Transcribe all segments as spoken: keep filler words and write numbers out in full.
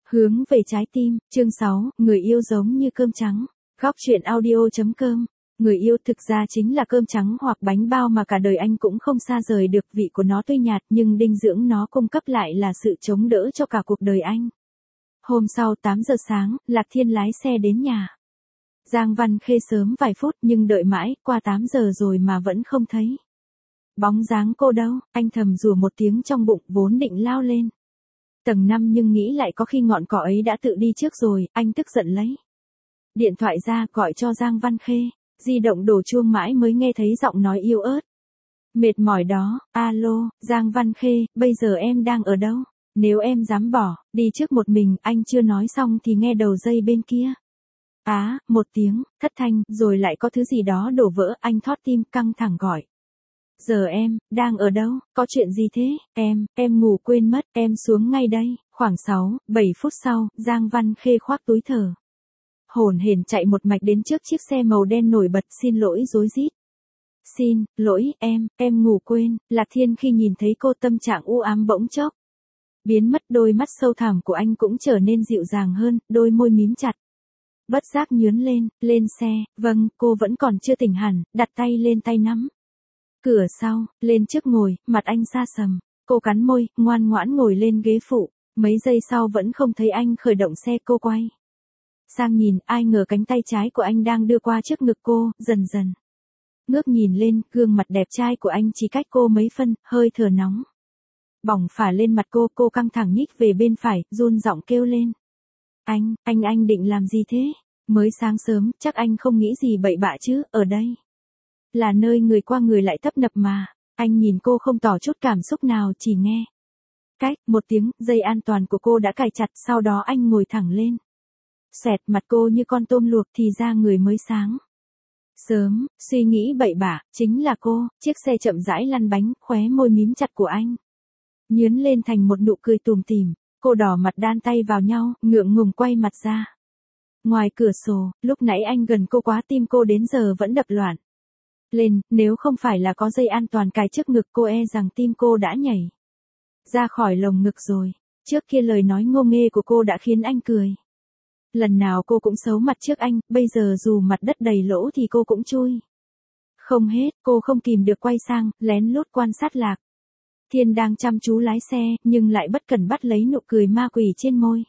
Hướng về trái tim, chương sáu, người yêu giống như cơm trắng. Góc truyện audio.com. Người yêu thực ra chính là cơm trắng hoặc bánh bao mà cả đời anh cũng không xa rời được, vị của nó tuy nhạt nhưng dinh dưỡng nó cung cấp lại là sự chống đỡ cho cả cuộc đời anh. Hôm sau tám giờ sáng, Lạc Thiên lái xe đến nhà. Giang Văn Khê sớm vài phút nhưng đợi mãi, qua tám giờ rồi mà vẫn không thấy bóng dáng cô đâu, anh thầm rủa một tiếng trong bụng, vốn định lao lên tầng năm nhưng nghĩ lại có khi ngọn cỏ ấy đã tự đi trước rồi, anh tức giận lấy điện thoại ra gọi cho Giang Văn Khê. Di động đổ chuông mãi mới nghe thấy giọng nói yếu ớt. Mệt mỏi đó, alo, Giang Văn Khê, bây giờ em đang ở đâu? Nếu em dám bỏ, đi trước một mình, anh chưa nói xong thì nghe đầu dây bên kia. Á, một tiếng, thất thanh, rồi lại có thứ gì đó đổ vỡ, anh thót tim căng thẳng gọi. Giờ em, đang ở đâu, có chuyện gì thế, em, em ngủ quên mất, em xuống ngay đây. Khoảng sáu, bảy phút sau, Giang Văn Khê khoác túi thở hổn hển chạy một mạch đến trước chiếc xe màu đen nổi bật, xin lỗi rối rít. Xin, lỗi, em, em ngủ quên. Lạc Thiên khi nhìn thấy cô tâm trạng u ám bỗng chốc biến mất, đôi mắt sâu thẳm của anh cũng trở nên dịu dàng hơn, đôi môi mím chặt. Bất giác nhướn lên, lên xe, vâng, cô vẫn còn chưa tỉnh hẳn, đặt tay lên tay nắm cửa sau, lên trước ngồi, mặt anh xa sầm. Cô cắn môi, ngoan ngoãn ngồi lên ghế phụ, mấy giây sau vẫn không thấy anh khởi động xe, cô quay sang nhìn, ai ngờ cánh tay trái của anh đang đưa qua trước ngực cô, dần dần ngước nhìn lên, gương mặt đẹp trai của anh chỉ cách cô mấy phân, hơi thở nóng bỏng phả lên mặt cô, cô căng thẳng nhích về bên phải, run giọng kêu lên. Anh, anh anh định làm gì thế? Mới sáng sớm, chắc anh không nghĩ gì bậy bạ chứ, ở đây là nơi người qua người lại tấp nập mà. Anh nhìn cô không tỏ chút cảm xúc nào, chỉ nghe cách một tiếng, dây an toàn của cô đã cài chặt, sau đó anh ngồi thẳng lên. Xẹt, mặt cô như con tôm luộc, thì ra người mới sáng sớm, suy nghĩ bậy bạ, chính là cô. Chiếc xe chậm rãi lăn bánh, khóe môi mím chặt của anh nhướn lên thành một nụ cười tủm tỉm. Cô đỏ mặt đan tay vào nhau, ngượng ngùng quay mặt ra ngoài cửa sổ. Lúc nãy anh gần cô quá, tim cô đến giờ vẫn đập loạn lên, nếu không phải là có dây an toàn cài trước ngực, cô e rằng tim cô đã nhảy ra khỏi lồng ngực rồi. Trước kia lời nói ngô nghê của cô đã khiến anh cười. Lần nào cô cũng xấu mặt trước anh, bây giờ dù mặt đất đầy lỗ thì cô cũng chui không hết. Cô không kìm được quay sang, lén lút quan sát Lạc Thiên đang chăm chú lái xe, nhưng lại bất cẩn bắt lấy nụ cười ma quỷ trên môi.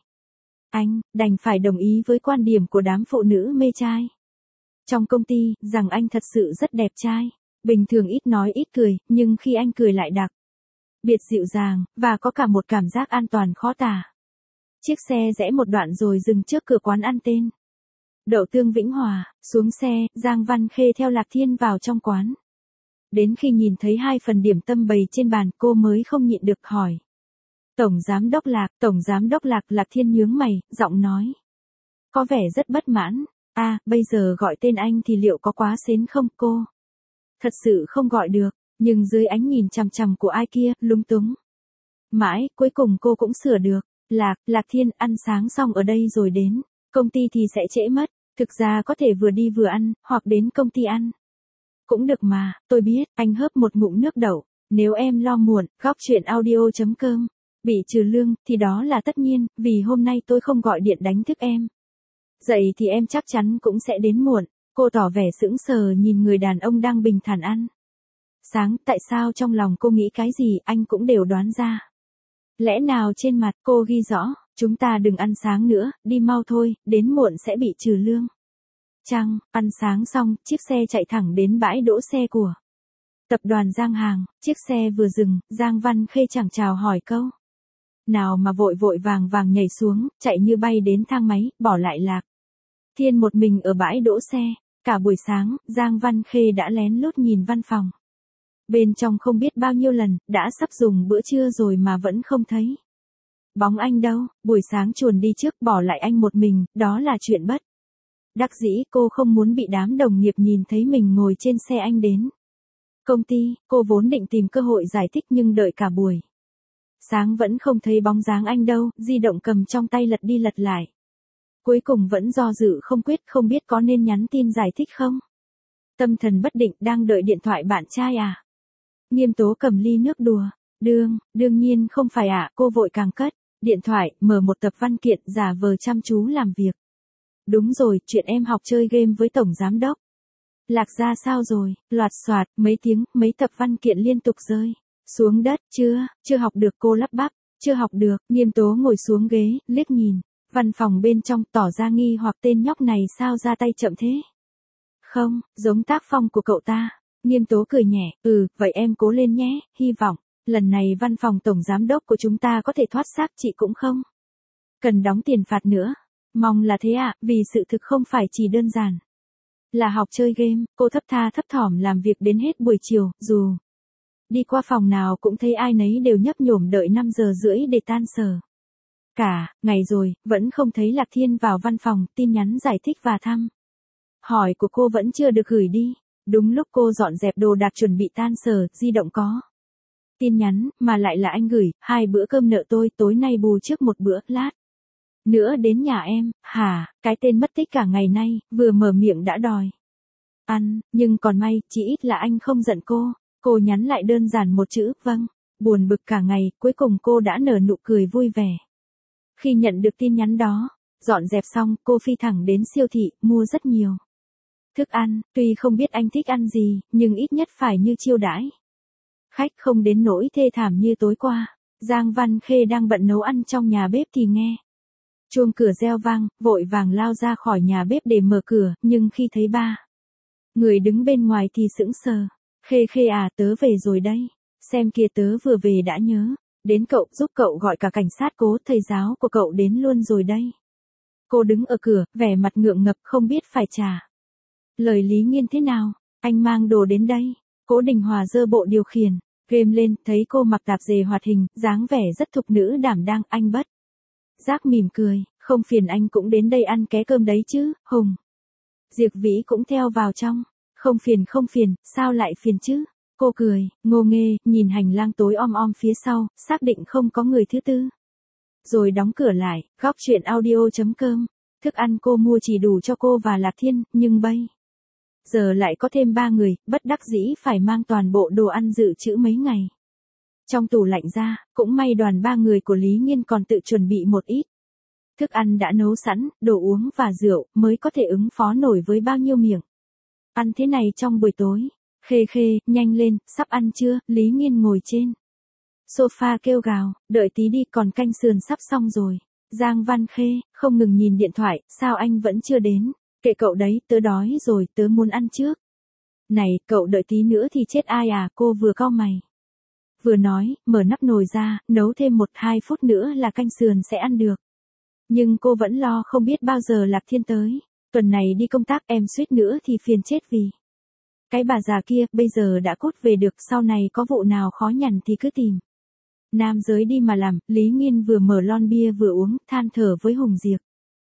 Anh đành phải đồng ý với quan điểm của đám phụ nữ mê trai trong công ty, rằng anh thật sự rất đẹp trai. Bình thường ít nói ít cười, nhưng khi anh cười lại đặc biệt dịu dàng, và có cả một cảm giác an toàn khó tả. Chiếc xe rẽ một đoạn rồi dừng trước cửa quán ăn tên Đậu Tương Vĩnh Hòa. Xuống xe, Giang Văn Khê theo Lạc Thiên vào trong quán. Đến khi nhìn thấy hai phần điểm tâm bày trên bàn, cô mới không nhịn được hỏi. Tổng Giám Đốc Lạc, Tổng Giám Đốc Lạc. Lạc Thiên nhướng mày, giọng nói có vẻ rất bất mãn. À, bây giờ gọi tên anh thì liệu có quá sến không? Cô thật sự không gọi được, nhưng dưới ánh nhìn chằm chằm của ai kia, lúng túng mãi, cuối cùng cô cũng sửa được. Lạc, Lạc Thiên, ăn sáng xong ở đây rồi đến công ty thì sẽ trễ mất. Thực ra có thể vừa đi vừa ăn, hoặc đến công ty ăn cũng được mà. Tôi biết. Anh hớp một ngụm nước đậu. Nếu em lo muộn, góc truyện audio.com bị trừ lương, thì đó là tất nhiên, vì hôm nay tôi không gọi điện đánh thức em dậy thì em chắc chắn cũng sẽ đến muộn. Cô tỏ vẻ sững sờ nhìn người đàn ông đang bình thản ăn sáng. Tại sao trong lòng cô nghĩ cái gì, anh cũng đều đoán ra. Lẽ nào trên mặt cô ghi rõ, chúng ta đừng ăn sáng nữa, đi mau thôi, đến muộn sẽ bị trừ lương. Chăng, ăn sáng xong, chiếc xe chạy thẳng đến bãi đỗ xe của tập đoàn Giang Hàng. Chiếc xe vừa dừng, Giang Văn Khê chẳng chào hỏi câu nào mà vội vội vàng vàng nhảy xuống, chạy như bay đến thang máy, bỏ lại Lạc Thiên một mình ở bãi đỗ xe. Cả buổi sáng, Giang Văn Khê đã lén lút nhìn văn phòng bên trong không biết bao nhiêu lần, đã sắp dùng bữa trưa rồi mà vẫn không thấy bóng anh đâu. Buổi sáng chuồn đi trước, bỏ lại anh một mình, đó là chuyện bất đắc dĩ. Cô không muốn bị đám đồng nghiệp nhìn thấy mình ngồi trên xe anh đến công ty. Cô vốn định tìm cơ hội giải thích nhưng đợi cả buổi sáng vẫn không thấy bóng dáng anh đâu. Di động cầm trong tay lật đi lật lại, cuối cùng vẫn do dự không quyết, không biết có nên nhắn tin giải thích không. Tâm thần bất định, đang đợi điện thoại bạn trai à? Nghiêm Tố cầm ly nước đùa. Đương, đương nhiên không phải ạ. Cô vội càng cất Điện thoại, mở một tập văn kiện, giả vờ chăm chú làm việc. Đúng rồi, chuyện em học chơi game với tổng giám đốc. Lạc Gia sao rồi, loạt soạt, mấy tiếng, mấy tập văn kiện liên tục rơi xuống đất, chưa, chưa học được, cô lắp bắp, chưa học được, Nghiêm Tố ngồi xuống ghế, liếc nhìn, văn phòng bên trong tỏ ra nghi hoặc tên nhóc này sao ra tay chậm thế. Không, giống tác phong của cậu ta. Nghiêm Tố cười nhẹ, ừ, vậy em cố lên nhé, hy vọng, lần này văn phòng tổng giám đốc của chúng ta có thể thoát xác, chị cũng không cần đóng tiền phạt nữa. Mong là thế ạ, vì sự thực không phải chỉ đơn giản là học chơi game, cô thấp tha thấp thỏm làm việc đến hết buổi chiều, dù đi qua phòng nào cũng thấy ai nấy đều nhấp nhổm đợi năm giờ rưỡi để tan sở. Cả ngày rồi, vẫn không thấy Lạc Thiên vào văn phòng, tin nhắn giải thích và thăm hỏi của cô vẫn chưa được gửi đi. Đúng lúc cô dọn dẹp đồ đạc chuẩn bị tan sở, di động có tin nhắn, mà lại là anh gửi, hai bữa cơm nợ tôi, tối nay bù trước một bữa, lát nữa đến nhà em. Hả, cái tên mất tích cả ngày nay, vừa mở miệng đã đòi ăn, nhưng còn may, chỉ ít là anh không giận cô. Cô nhắn lại đơn giản một chữ, vâng. Buồn bực cả ngày, cuối cùng cô đã nở nụ cười vui vẻ khi nhận được tin nhắn đó. Dọn dẹp xong, cô phi thẳng đến siêu thị, mua rất nhiều thức ăn, tuy không biết anh thích ăn gì, nhưng ít nhất phải như chiêu đãi khách, không đến nỗi thê thảm như tối qua. Giang Văn Khê đang bận nấu ăn trong nhà bếp thì nghe chuông cửa reo vang, vội vàng lao ra khỏi nhà bếp để mở cửa, nhưng khi thấy ba người đứng bên ngoài thì sững sờ. Khê Khê à, tớ về rồi đây. Xem kìa, tớ vừa về đã nhớ đến cậu, giúp cậu gọi cả cảnh sát, cố thầy giáo của cậu đến luôn rồi đây. Cô đứng ở cửa, vẻ mặt ngượng ngập không biết phải trả lời Lý Nghiên thế nào. Anh mang đồ đến đây. Cố Đình Hòa giơ bộ điều khiển game lên, thấy cô mặc tạp dề hoạt hình, dáng vẻ rất thục nữ đảm đang, anh bất giác mỉm cười, không phiền anh cũng đến đây ăn ké cơm đấy chứ. Hùng Diệp Vĩ cũng theo vào trong. Không phiền không phiền, sao lại phiền chứ? Cô cười, ngô nghê, nhìn hành lang tối om om phía sau, xác định không có người thứ tư. Rồi đóng cửa lại. Góc truyện audio chấm com. Thức ăn cô mua chỉ đủ cho cô và Lạc Thiên, nhưng bây giờ lại có thêm ba người, bất đắc dĩ phải mang toàn bộ đồ ăn dự trữ mấy ngày trong tủ lạnh ra. Cũng may đoàn ba người của Lý Nghiên còn tự chuẩn bị một ít thức ăn đã nấu sẵn, đồ uống và rượu, mới có thể ứng phó nổi với bao nhiêu miệng ăn thế này trong buổi tối. Khê Khê, nhanh lên, sắp ăn chưa? Lý Nghiên ngồi trên sofa kêu gào, đợi tí đi, còn canh sườn sắp xong rồi. Giang Văn Khê, không ngừng nhìn điện thoại, sao anh vẫn chưa đến? Kệ cậu đấy, tớ đói rồi, tớ muốn ăn trước. Này, cậu đợi tí nữa thì chết ai à? Cô vừa cau mày vừa nói, mở nắp nồi ra, nấu thêm một hai phút nữa là canh sườn sẽ ăn được. Nhưng cô vẫn lo không biết bao giờ Lạc Thiên tới. Tuần này đi công tác, em suýt nữa thì phiền chết vì cái bà già kia. Bây giờ đã cút về được, sau này có vụ nào khó nhằn thì cứ tìm nam giới đi mà làm. Lý Nghiên vừa mở lon bia vừa uống, than thở với Hùng Diệp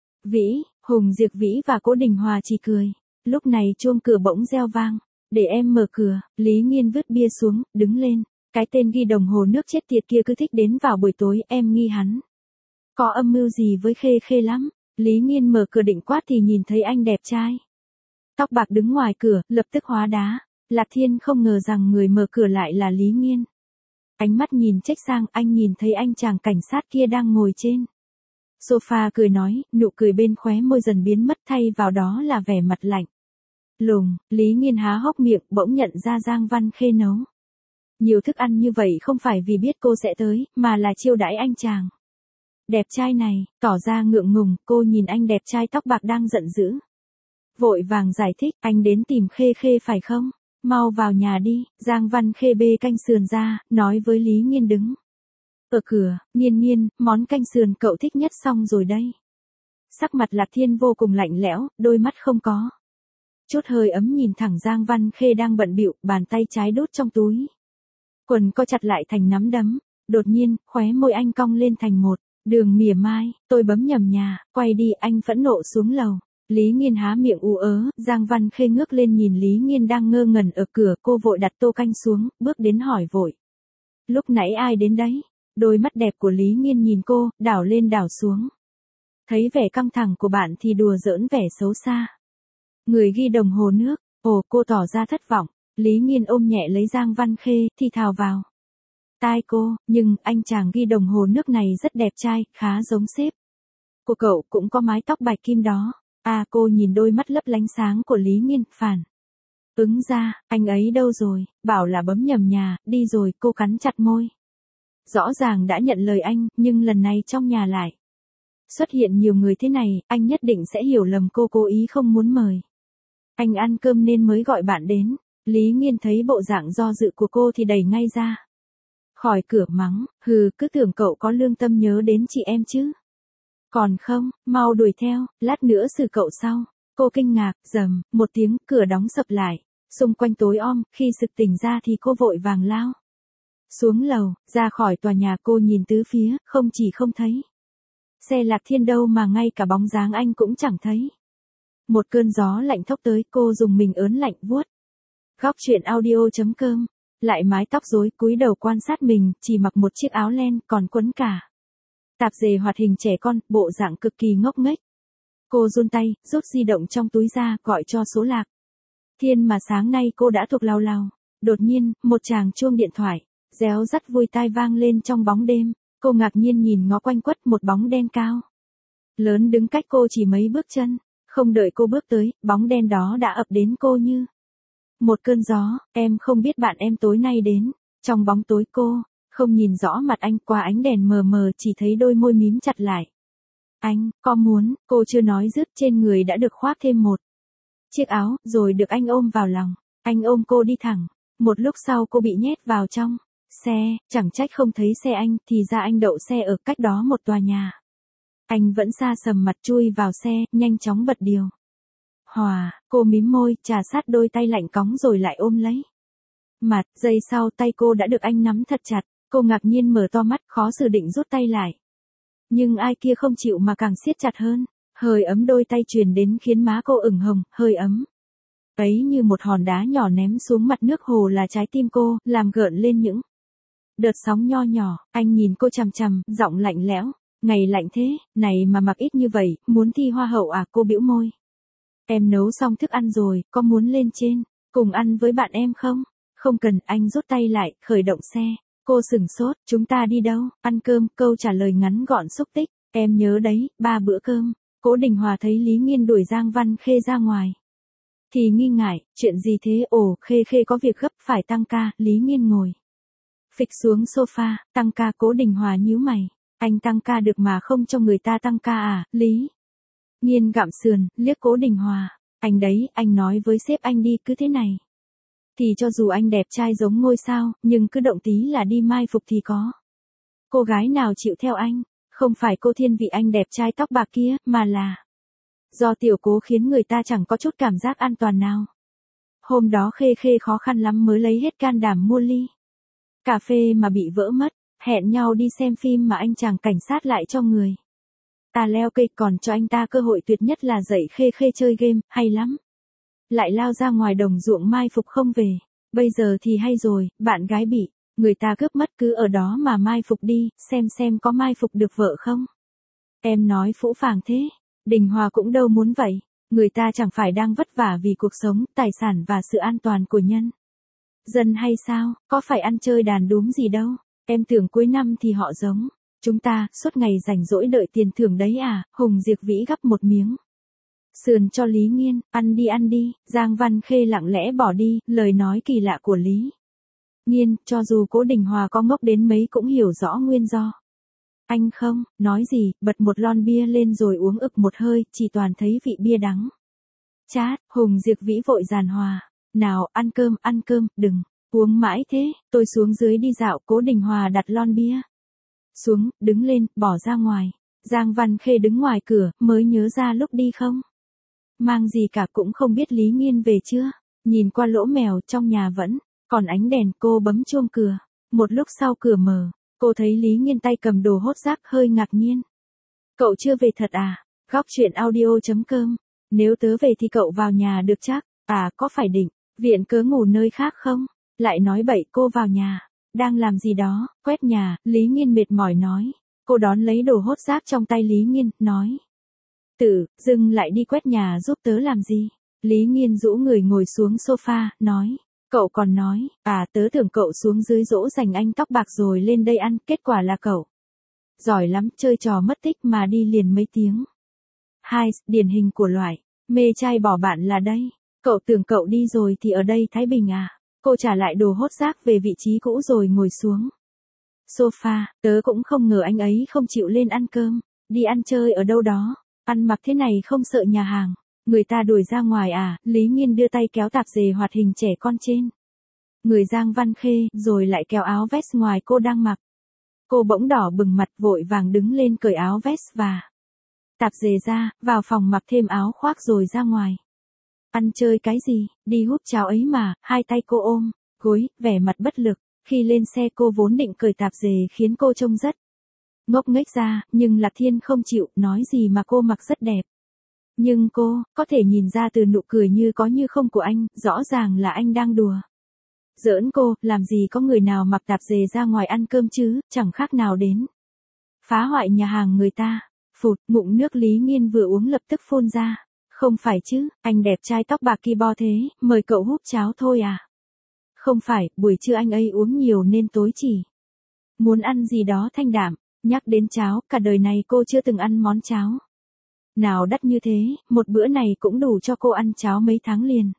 Vĩ. Hùng Diệp Vĩ và Cố Đình Hòa chỉ cười. Lúc này chuông cửa bỗng reo vang. Để em mở cửa. Lý Nghiên vứt bia xuống, đứng lên. Cái tên ghi đồng hồ nước chết tiệt kia cứ thích đến vào buổi tối, em nghi hắn có âm mưu gì với Khê Khê lắm. Lý Nghiên mở cửa định quát thì nhìn thấy anh đẹp trai tóc bạc đứng ngoài cửa, lập tức hóa đá. Lạc Thiên không ngờ rằng người mở cửa lại là Lý Nghiên. Ánh mắt nhìn trách sang, anh nhìn thấy anh chàng cảnh sát kia đang ngồi trên sofa cười nói, nụ cười bên khóe môi dần biến mất, thay vào đó là vẻ mặt lạnh lùng. Lý Nghiên há hốc miệng, bỗng nhận ra Giang Văn Khê nấu nhiều thức ăn như vậy không phải vì biết cô sẽ tới, mà là chiêu đãi anh chàng đẹp trai này. Tỏ ra ngượng ngùng, cô nhìn anh đẹp trai tóc bạc đang giận dữ, vội vàng giải thích, anh đến tìm Khê Khê phải không? Mau vào nhà đi. Giang Văn Khê bê canh sườn ra, nói với Lý Nghiên đứng ở cửa, Nghiên Nghiên, món canh sườn cậu thích nhất xong rồi đây. Sắc mặt Lạc Thiên vô cùng lạnh lẽo, đôi mắt không có chút hơi ấm nhìn thẳng Giang Văn Khê đang bận bịu, bàn tay trái đút trong túi quần co chặt lại thành nắm đấm. Đột nhiên, khóe môi anh cong lên thành một đường mỉa mai. Tôi bấm nhầm nhà, quay đi. Anh phẫn nộ xuống lầu. Lý Nghiên há miệng ú ớ. Giang Văn Khê ngước lên nhìn Lý Nghiên đang ngơ ngẩn ở cửa. Cô vội đặt tô canh xuống, bước đến hỏi vội, lúc nãy ai đến đấy? Đôi mắt đẹp của Lý Nghiên nhìn cô, đảo lên đảo xuống. Thấy vẻ căng thẳng của bạn thì đùa giỡn vẻ xấu xa. Người ghi đồng hồ nước. Ồ, cô tỏ ra thất vọng. Lý Nghiên ôm nhẹ lấy Giang Văn Khê, thì thào vào tai cô, nhưng anh chàng ghi đồng hồ nước này rất đẹp trai, khá giống sếp của cậu, cũng có mái tóc bạch kim đó. À, cô nhìn đôi mắt lấp lánh sáng của Lý Nghiên, phản ứng ra, anh ấy đâu rồi, bảo là bấm nhầm nhà, đi rồi, cô cắn chặt môi. Rõ ràng đã nhận lời anh, nhưng lần này trong nhà lại xuất hiện nhiều người thế này, anh nhất định sẽ hiểu lầm cô cố ý không muốn mời anh ăn cơm nên mới gọi bạn đến. Lý Nghiên thấy bộ dạng do dự của cô thì đẩy ngay ra khỏi cửa, mắng, hừ, cứ tưởng cậu có lương tâm nhớ đến chị em chứ. Còn không, mau đuổi theo, lát nữa xử cậu sau. Cô kinh ngạc, rầm, một tiếng, cửa đóng sập lại. Xung quanh tối om, khi sực tỉnh ra thì cô vội vàng lao xuống lầu, ra khỏi tòa nhà. Cô nhìn tứ phía, không chỉ không thấy xe Lạc Thiên đâu mà ngay cả bóng dáng anh cũng chẳng thấy. Một cơn gió lạnh thốc tới, cô dùng mình ớn lạnh vuốt góc truyện audio chấm com, lại mái tóc rối, cúi đầu quan sát mình, chỉ mặc một chiếc áo len, còn quấn cả tạp dề hoạt hình trẻ con, bộ dạng cực kỳ ngốc nghếch. Cô run tay, rút di động trong túi ra, gọi cho số Lạc Thiên mà sáng nay cô đã thuộc lào lào. Đột nhiên, một tràng chuông điện thoại réo rắt vui tai vang lên trong bóng đêm. Cô ngạc nhiên nhìn ngó quanh quất, một bóng đen cao lớn đứng cách cô chỉ mấy bước chân. Không đợi cô bước tới, bóng đen đó đã ập đến cô như một cơn gió. Em không biết bạn em tối nay đến. Trong bóng tối cô không nhìn rõ mặt anh, qua ánh đèn mờ mờ chỉ thấy đôi môi mím chặt lại. Anh, có muốn, cô chưa nói dứt, trên người đã được khoác thêm một chiếc áo, rồi được anh ôm vào lòng. Anh ôm cô đi thẳng. Một lúc sau cô bị nhét vào trong xe, chẳng trách không thấy xe anh, thì ra anh đậu xe ở cách đó một tòa nhà. Anh vẫn xa sầm mặt chui vào xe, nhanh chóng bật điều hòa. Cô mím môi, trà sát đôi tay lạnh cóng rồi lại ôm lấy mặt. Giây sau tay cô đã được anh nắm thật chặt. Cô ngạc nhiên mở to mắt, khó xử định rút tay lại. Nhưng ai kia không chịu mà càng siết chặt hơn. Hơi ấm đôi tay truyền đến khiến má cô ửng hồng, hơi ấm ấy như một hòn đá nhỏ ném xuống mặt nước hồ là trái tim cô, làm gợn lên những đợt sóng nho nhỏ. Anh nhìn cô chằm chằm, giọng lạnh lẽo. Ngày lạnh thế, này mà mặc ít như vậy, muốn thi hoa hậu à? Cô bĩu môi. Em nấu xong thức ăn rồi, có muốn lên trên cùng ăn với bạn em không? Không cần, anh rút tay lại, khởi động xe. Cô sửng sốt, chúng ta đi đâu? Ăn cơm, câu trả lời ngắn gọn xúc tích. Em nhớ đấy, ba bữa cơm. Cố Đình Hòa thấy Lý Nghiên đuổi Giang Văn Khê ra ngoài thì nghi ngại, chuyện gì thế? Ồ, Khê Khê có việc gấp phải tăng ca. Lý Nghiên ngồi phịch xuống sofa. Tăng ca? Cố Đình Hòa nhíu mày. Anh tăng ca được mà không cho người ta tăng ca à? Lý Nghiên gặm sườn, liếc Cố Đình Hòa. Anh đấy, anh nói với sếp anh đi, cứ thế này thì cho dù anh đẹp trai giống ngôi sao, nhưng cứ động tí là đi mai phục thì có cô gái nào chịu theo anh. Không phải cô thiên vị anh đẹp trai tóc bạc kia, mà là do tiểu Cố khiến người ta chẳng có chút cảm giác an toàn nào. Hôm đó Khê Khê khó khăn lắm mới lấy hết can đảm mua ly cà phê mà bị vỡ mất. Hẹn nhau đi xem phim mà anh chàng cảnh sát lại cho người ta leo cây, còn cho anh ta cơ hội tuyệt nhất là dạy Khê Khê chơi game, hay lắm. Lại lao ra ngoài đồng ruộng mai phục không về. Bây giờ thì hay rồi, bạn gái bị người ta cướp mất, cứ ở đó mà mai phục đi, xem xem có mai phục được vợ không. Em nói phũ phàng thế. Đình Hòa cũng đâu muốn vậy. Người ta chẳng phải đang vất vả vì cuộc sống, tài sản và sự an toàn của nhân dân hay sao? Có phải ăn chơi đàn đúm gì đâu. Em tưởng cuối năm thì họ giống chúng ta, suốt ngày rảnh rỗi đợi tiền thưởng đấy à? Hùng Diệp Vĩ gắp một miếng sườn cho Lý Nghiên. Ăn đi ăn đi. Giang Văn Khê lặng lẽ bỏ đi. Lời nói kỳ lạ của Lý Nghiên, cho dù Cố Đình Hòa có ngốc đến mấy cũng hiểu rõ nguyên do. Anh không nói gì, bật một lon bia lên rồi uống ực một hơi, chỉ toàn thấy vị bia đắng chát. Hùng Diệp Vĩ vội giàn hòa. Nào, ăn cơm, ăn cơm, đừng uống mãi thế, tôi xuống dưới đi dạo. Cố Đình Hòa đặt lon bia xuống, đứng lên, bỏ ra ngoài. Giang Văn Khê đứng ngoài cửa, mới nhớ ra lúc đi không mang gì cả, cũng không biết Lý Nghiên về chưa. Nhìn qua lỗ mèo, trong nhà vẫn còn ánh đèn. Cô bấm chuông cửa. Một lúc sau cửa mở, cô thấy Lý Nghiên tay cầm đồ hốt rác, hơi ngạc nhiên. Cậu chưa về thật à? Góc truyện audio chấm com. Nếu tớ về thì cậu vào nhà được chắc. À, có phải định viện cớ ngủ nơi khác không? Lại nói bậy. Cô vào nhà đang làm gì đó? Quét nhà. Lý Nghiên mệt mỏi nói. Cô đón lấy đồ hốt rác trong tay Lý Nghiên, nói. Tự dưng lại đi quét nhà giúp tớ làm gì? Lý Nghiên rũ người ngồi xuống sofa, nói. Cậu còn nói, à tớ tưởng cậu xuống dưới dỗ dành anh tóc bạc rồi lên đây ăn, kết quả là cậu. Giỏi lắm, chơi trò mất tích mà đi liền mấy tiếng. Hai, điển hình của loại, mê trai bỏ bạn là đây. Cậu tưởng cậu đi rồi thì ở đây Thái Bình à? Cô trả lại đồ hốt rác về vị trí cũ rồi ngồi xuống sofa, tớ cũng không ngờ anh ấy không chịu lên ăn cơm, đi ăn chơi ở đâu đó, ăn mặc thế này không sợ nhà hàng, người ta đuổi ra ngoài à, Lý Nghiên đưa tay kéo tạp dề hoạt hình trẻ con trên. Người Giang Văn Khê, rồi lại kéo áo vest ngoài cô đang mặc. Cô bỗng đỏ bừng mặt vội vàng đứng lên cởi áo vest và tạp dề ra, vào phòng mặc thêm áo khoác rồi ra ngoài. Ăn chơi cái gì, đi hút cháo ấy mà, hai tay cô ôm gối, vẻ mặt bất lực. Khi lên xe cô vốn định cởi tạp dề khiến cô trông rất ngốc nghếch ra, nhưng Lạc Thiên không chịu, nói gì mà cô mặc rất đẹp. Nhưng cô, có thể nhìn ra từ nụ cười như có như không của anh, rõ ràng là anh đang đùa giỡn cô, làm gì có người nào mặc tạp dề ra ngoài ăn cơm chứ, chẳng khác nào đến phá hoại nhà hàng người ta. Phụt, ngụm nước Lý Nghiên vừa uống lập tức phun ra. Không phải chứ, anh đẹp trai tóc bạc kia bo thế, mời cậu húp cháo thôi à? Không phải, buổi trưa anh ấy uống nhiều nên tối chỉ muốn ăn gì đó thanh đạm. Nhắc đến cháo, cả đời này cô chưa từng ăn món cháo nào đắt như thế, một bữa này cũng đủ cho cô ăn cháo mấy tháng liền.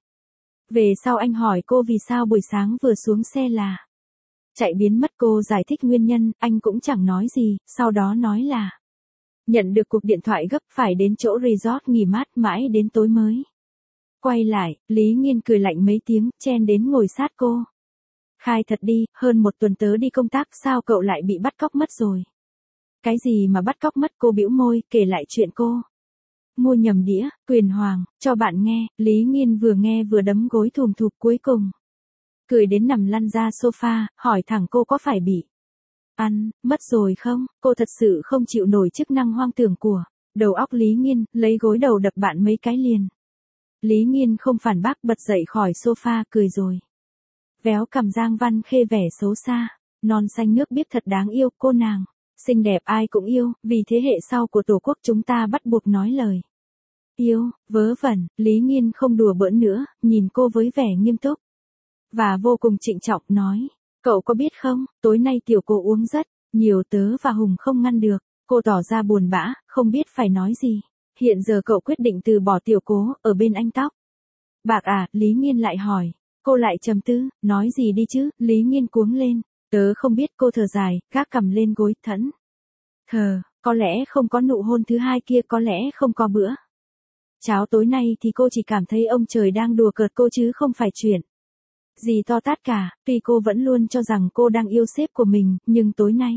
Về sau anh hỏi cô vì sao buổi sáng vừa xuống xe là chạy biến mất, cô giải thích nguyên nhân, anh cũng chẳng nói gì, sau đó nói là nhận được cuộc điện thoại gấp phải đến chỗ resort nghỉ mát mãi đến tối mới quay lại. Lý Nghiên cười lạnh mấy tiếng, chen đến ngồi sát cô. Khai thật đi, hơn một tuần tớ đi công tác, sao cậu lại bị bắt cóc mất rồi? Cái gì mà bắt cóc mất? Cô bĩu môi, kể lại chuyện cô mua nhầm đĩa, quyền hoàng, cho bạn nghe. Lý Nghiên vừa nghe vừa đấm gối thùm thụp, cuối cùng cười đến nằm lăn ra sofa, hỏi thẳng cô có phải bị ăn mất rồi không? Cô thật sự không chịu nổi chức năng hoang tưởng của đầu óc Lý Nghiên, lấy gối đầu đập bạn mấy cái liền. Lý Nghiên không phản bác, bật dậy khỏi sofa, cười rồi véo cằm Giang Văn Khê vẻ xấu xa. Non xanh nước biếc thật đáng yêu, cô nàng xinh đẹp ai cũng yêu, vì thế hệ sau của Tổ quốc chúng ta bắt buộc nói lời yêu. Vớ vẩn, Lý Nghiên không đùa bỡn nữa, nhìn cô với vẻ nghiêm túc và vô cùng trịnh trọng nói, cậu có biết không, tối nay tiểu cô uống rất nhiều, tớ và Hùng không ngăn được. Cô tỏ ra buồn bã, không biết phải nói gì. Hiện giờ cậu quyết định từ bỏ tiểu cố, ở bên anh tóc bạc à? Lý Nghiên lại hỏi. Cô lại trầm tư, nói gì đi chứ? Lý Nghiên cuống lên. Tớ không biết, cô thở dài, gác cằm lên gối, thẫn thờ, có lẽ không có nụ hôn thứ hai kia, có lẽ không có bữa cháo tối nay thì cô chỉ cảm thấy ông trời đang đùa cợt cô chứ không phải chuyện gì to tát cả. Tuy cô vẫn luôn cho rằng cô đang yêu sếp của mình, nhưng tối nay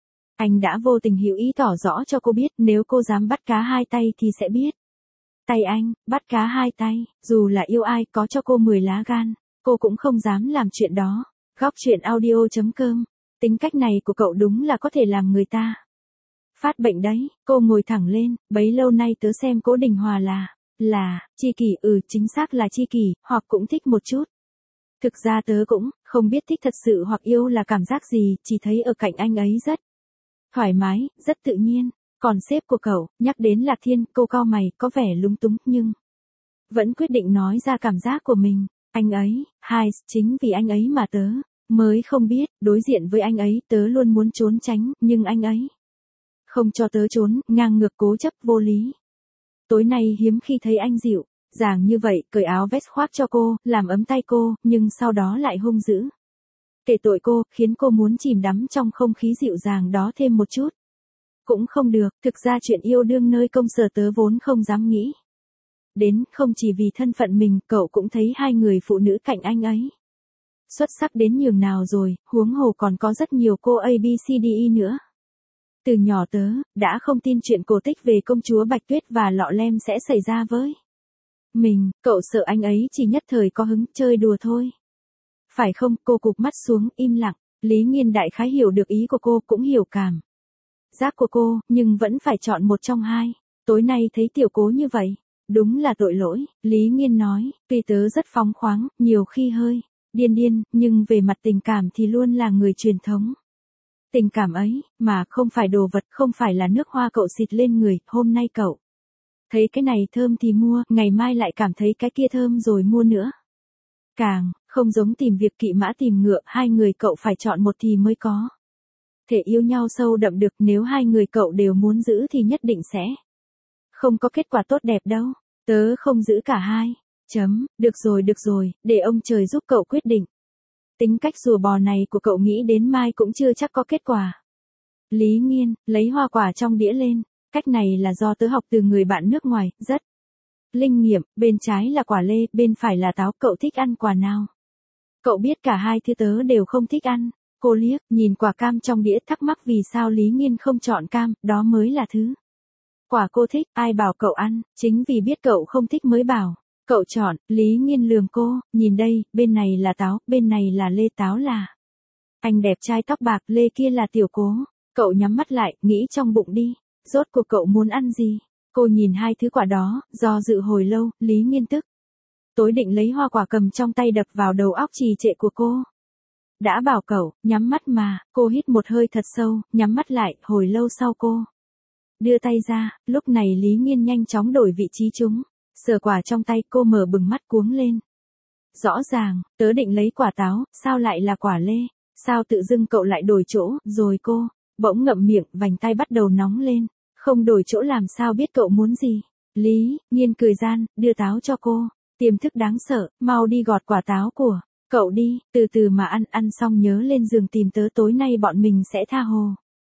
anh đã vô tình hữu ý tỏ rõ cho cô biết, nếu cô dám bắt cá hai tay thì sẽ biết tay anh. Bắt cá hai tay, dù là yêu ai, có cho cô mười lá gan, cô cũng không dám làm chuyện đó. Góc truyện audio chấm com. Tính cách này của cậu đúng là có thể làm người ta phát bệnh đấy. Cô ngồi thẳng lên, bấy lâu nay tớ xem Cố Đình Hòa là là tri kỷ. Ừ, chính xác là tri kỷ, hoặc cũng thích một chút. Thực ra tớ cũng không biết thích thật sự hoặc yêu là cảm giác gì, chỉ thấy ở cạnh anh ấy rất thoải mái, rất tự nhiên. Còn sếp của cậu, nhắc đến Lạc Thiên, cô cau mày, có vẻ lúng túng, nhưng vẫn quyết định nói ra cảm giác của mình. Anh ấy, hai, chính vì anh ấy mà tớ mới không biết, đối diện với anh ấy, tớ luôn muốn trốn tránh, nhưng anh ấy không cho tớ trốn, ngang ngược cố chấp vô lý. Tối nay hiếm khi thấy anh dịu dàng như vậy, cởi áo vest khoác cho cô, làm ấm tay cô, nhưng sau đó lại hung dữ kể tội cô, khiến cô muốn chìm đắm trong không khí dịu dàng đó thêm một chút cũng không được. Thực ra chuyện yêu đương nơi công sở tớ vốn không dám nghĩ đến, không chỉ vì thân phận mình, cậu cũng thấy hai người phụ nữ cạnh anh ấy xuất sắc đến nhường nào rồi, huống hồ còn có rất nhiều cô A B C D E nữa. Từ nhỏ tớ đã không tin chuyện cổ tích về công chúa Bạch Tuyết và lọ lem sẽ xảy ra với mình. Cậu sợ anh ấy chỉ nhất thời có hứng chơi đùa thôi, phải không? Cô cụp mắt xuống, im lặng. Lý Nghiên đại khái hiểu được ý của cô, cũng hiểu cảm giác của cô, nhưng vẫn phải chọn một trong hai. Tối nay thấy tiểu cố như vậy, đúng là tội lỗi. Lý Nghiên nói, tuy tớ rất phóng khoáng, nhiều khi hơi điên điên, nhưng về mặt tình cảm thì luôn là người truyền thống. Tình cảm ấy, mà không phải đồ vật, không phải là nước hoa cậu xịt lên người, hôm nay cậu thấy cái này thơm thì mua, ngày mai lại cảm thấy cái kia thơm rồi mua nữa. Càng Không giống tìm việc kỵ mã tìm ngựa, hai người cậu phải chọn một thì mới có thể yêu nhau sâu đậm được, nếu hai người cậu đều muốn giữ thì nhất định sẽ không có kết quả tốt đẹp đâu. Tớ không giữ cả hai. Chấm, được rồi được rồi, để ông trời giúp cậu quyết định. Tính cách rùa bò này của cậu nghĩ đến mai cũng chưa chắc có kết quả. Lý Nghiên, lấy hoa quả trong đĩa lên. Cách này là do tớ học từ người bạn nước ngoài, rất linh nghiệm, bên trái là quả lê, bên phải là táo, cậu thích ăn quả nào? Cậu biết cả hai thứ tớ đều không thích ăn. Cô liếc, nhìn quả cam trong đĩa thắc mắc vì sao Lý Nghiên không chọn cam, đó mới là thứ quả cô thích, ai bảo cậu ăn, chính vì biết cậu không thích mới bảo cậu chọn. Lý Nghiên lườm cô, nhìn đây, bên này là táo, bên này là lê, táo là anh đẹp trai tóc bạc, lê kia là tiểu cố. Cậu nhắm mắt lại, nghĩ trong bụng đi, rốt cuộc cậu muốn ăn gì? Cô nhìn hai thứ quả đó, do dự hồi lâu, Lý Nghiên tức tối định lấy hoa quả cầm trong tay đập vào đầu óc trì trệ của cô. Đã bảo cậu, nhắm mắt mà, cô hít một hơi thật sâu, nhắm mắt lại, hồi lâu sau cô đưa tay ra, lúc này Lý Nghiên nhanh chóng đổi vị trí chúng, sờ quả trong tay, cô mở bừng mắt cuống lên. Rõ ràng, tớ định lấy quả táo, sao lại là quả lê, sao tự dưng cậu lại đổi chỗ, rồi cô bỗng ngậm miệng, vành tay bắt đầu nóng lên, không đổi chỗ làm sao biết cậu muốn gì. Lý Nghiên cười gian, đưa táo cho cô, tiềm thức đáng sợ, mau đi gọt quả táo của cậu đi, từ từ mà ăn, ăn xong nhớ lên giường tìm tớ, tối nay bọn mình sẽ tha hồ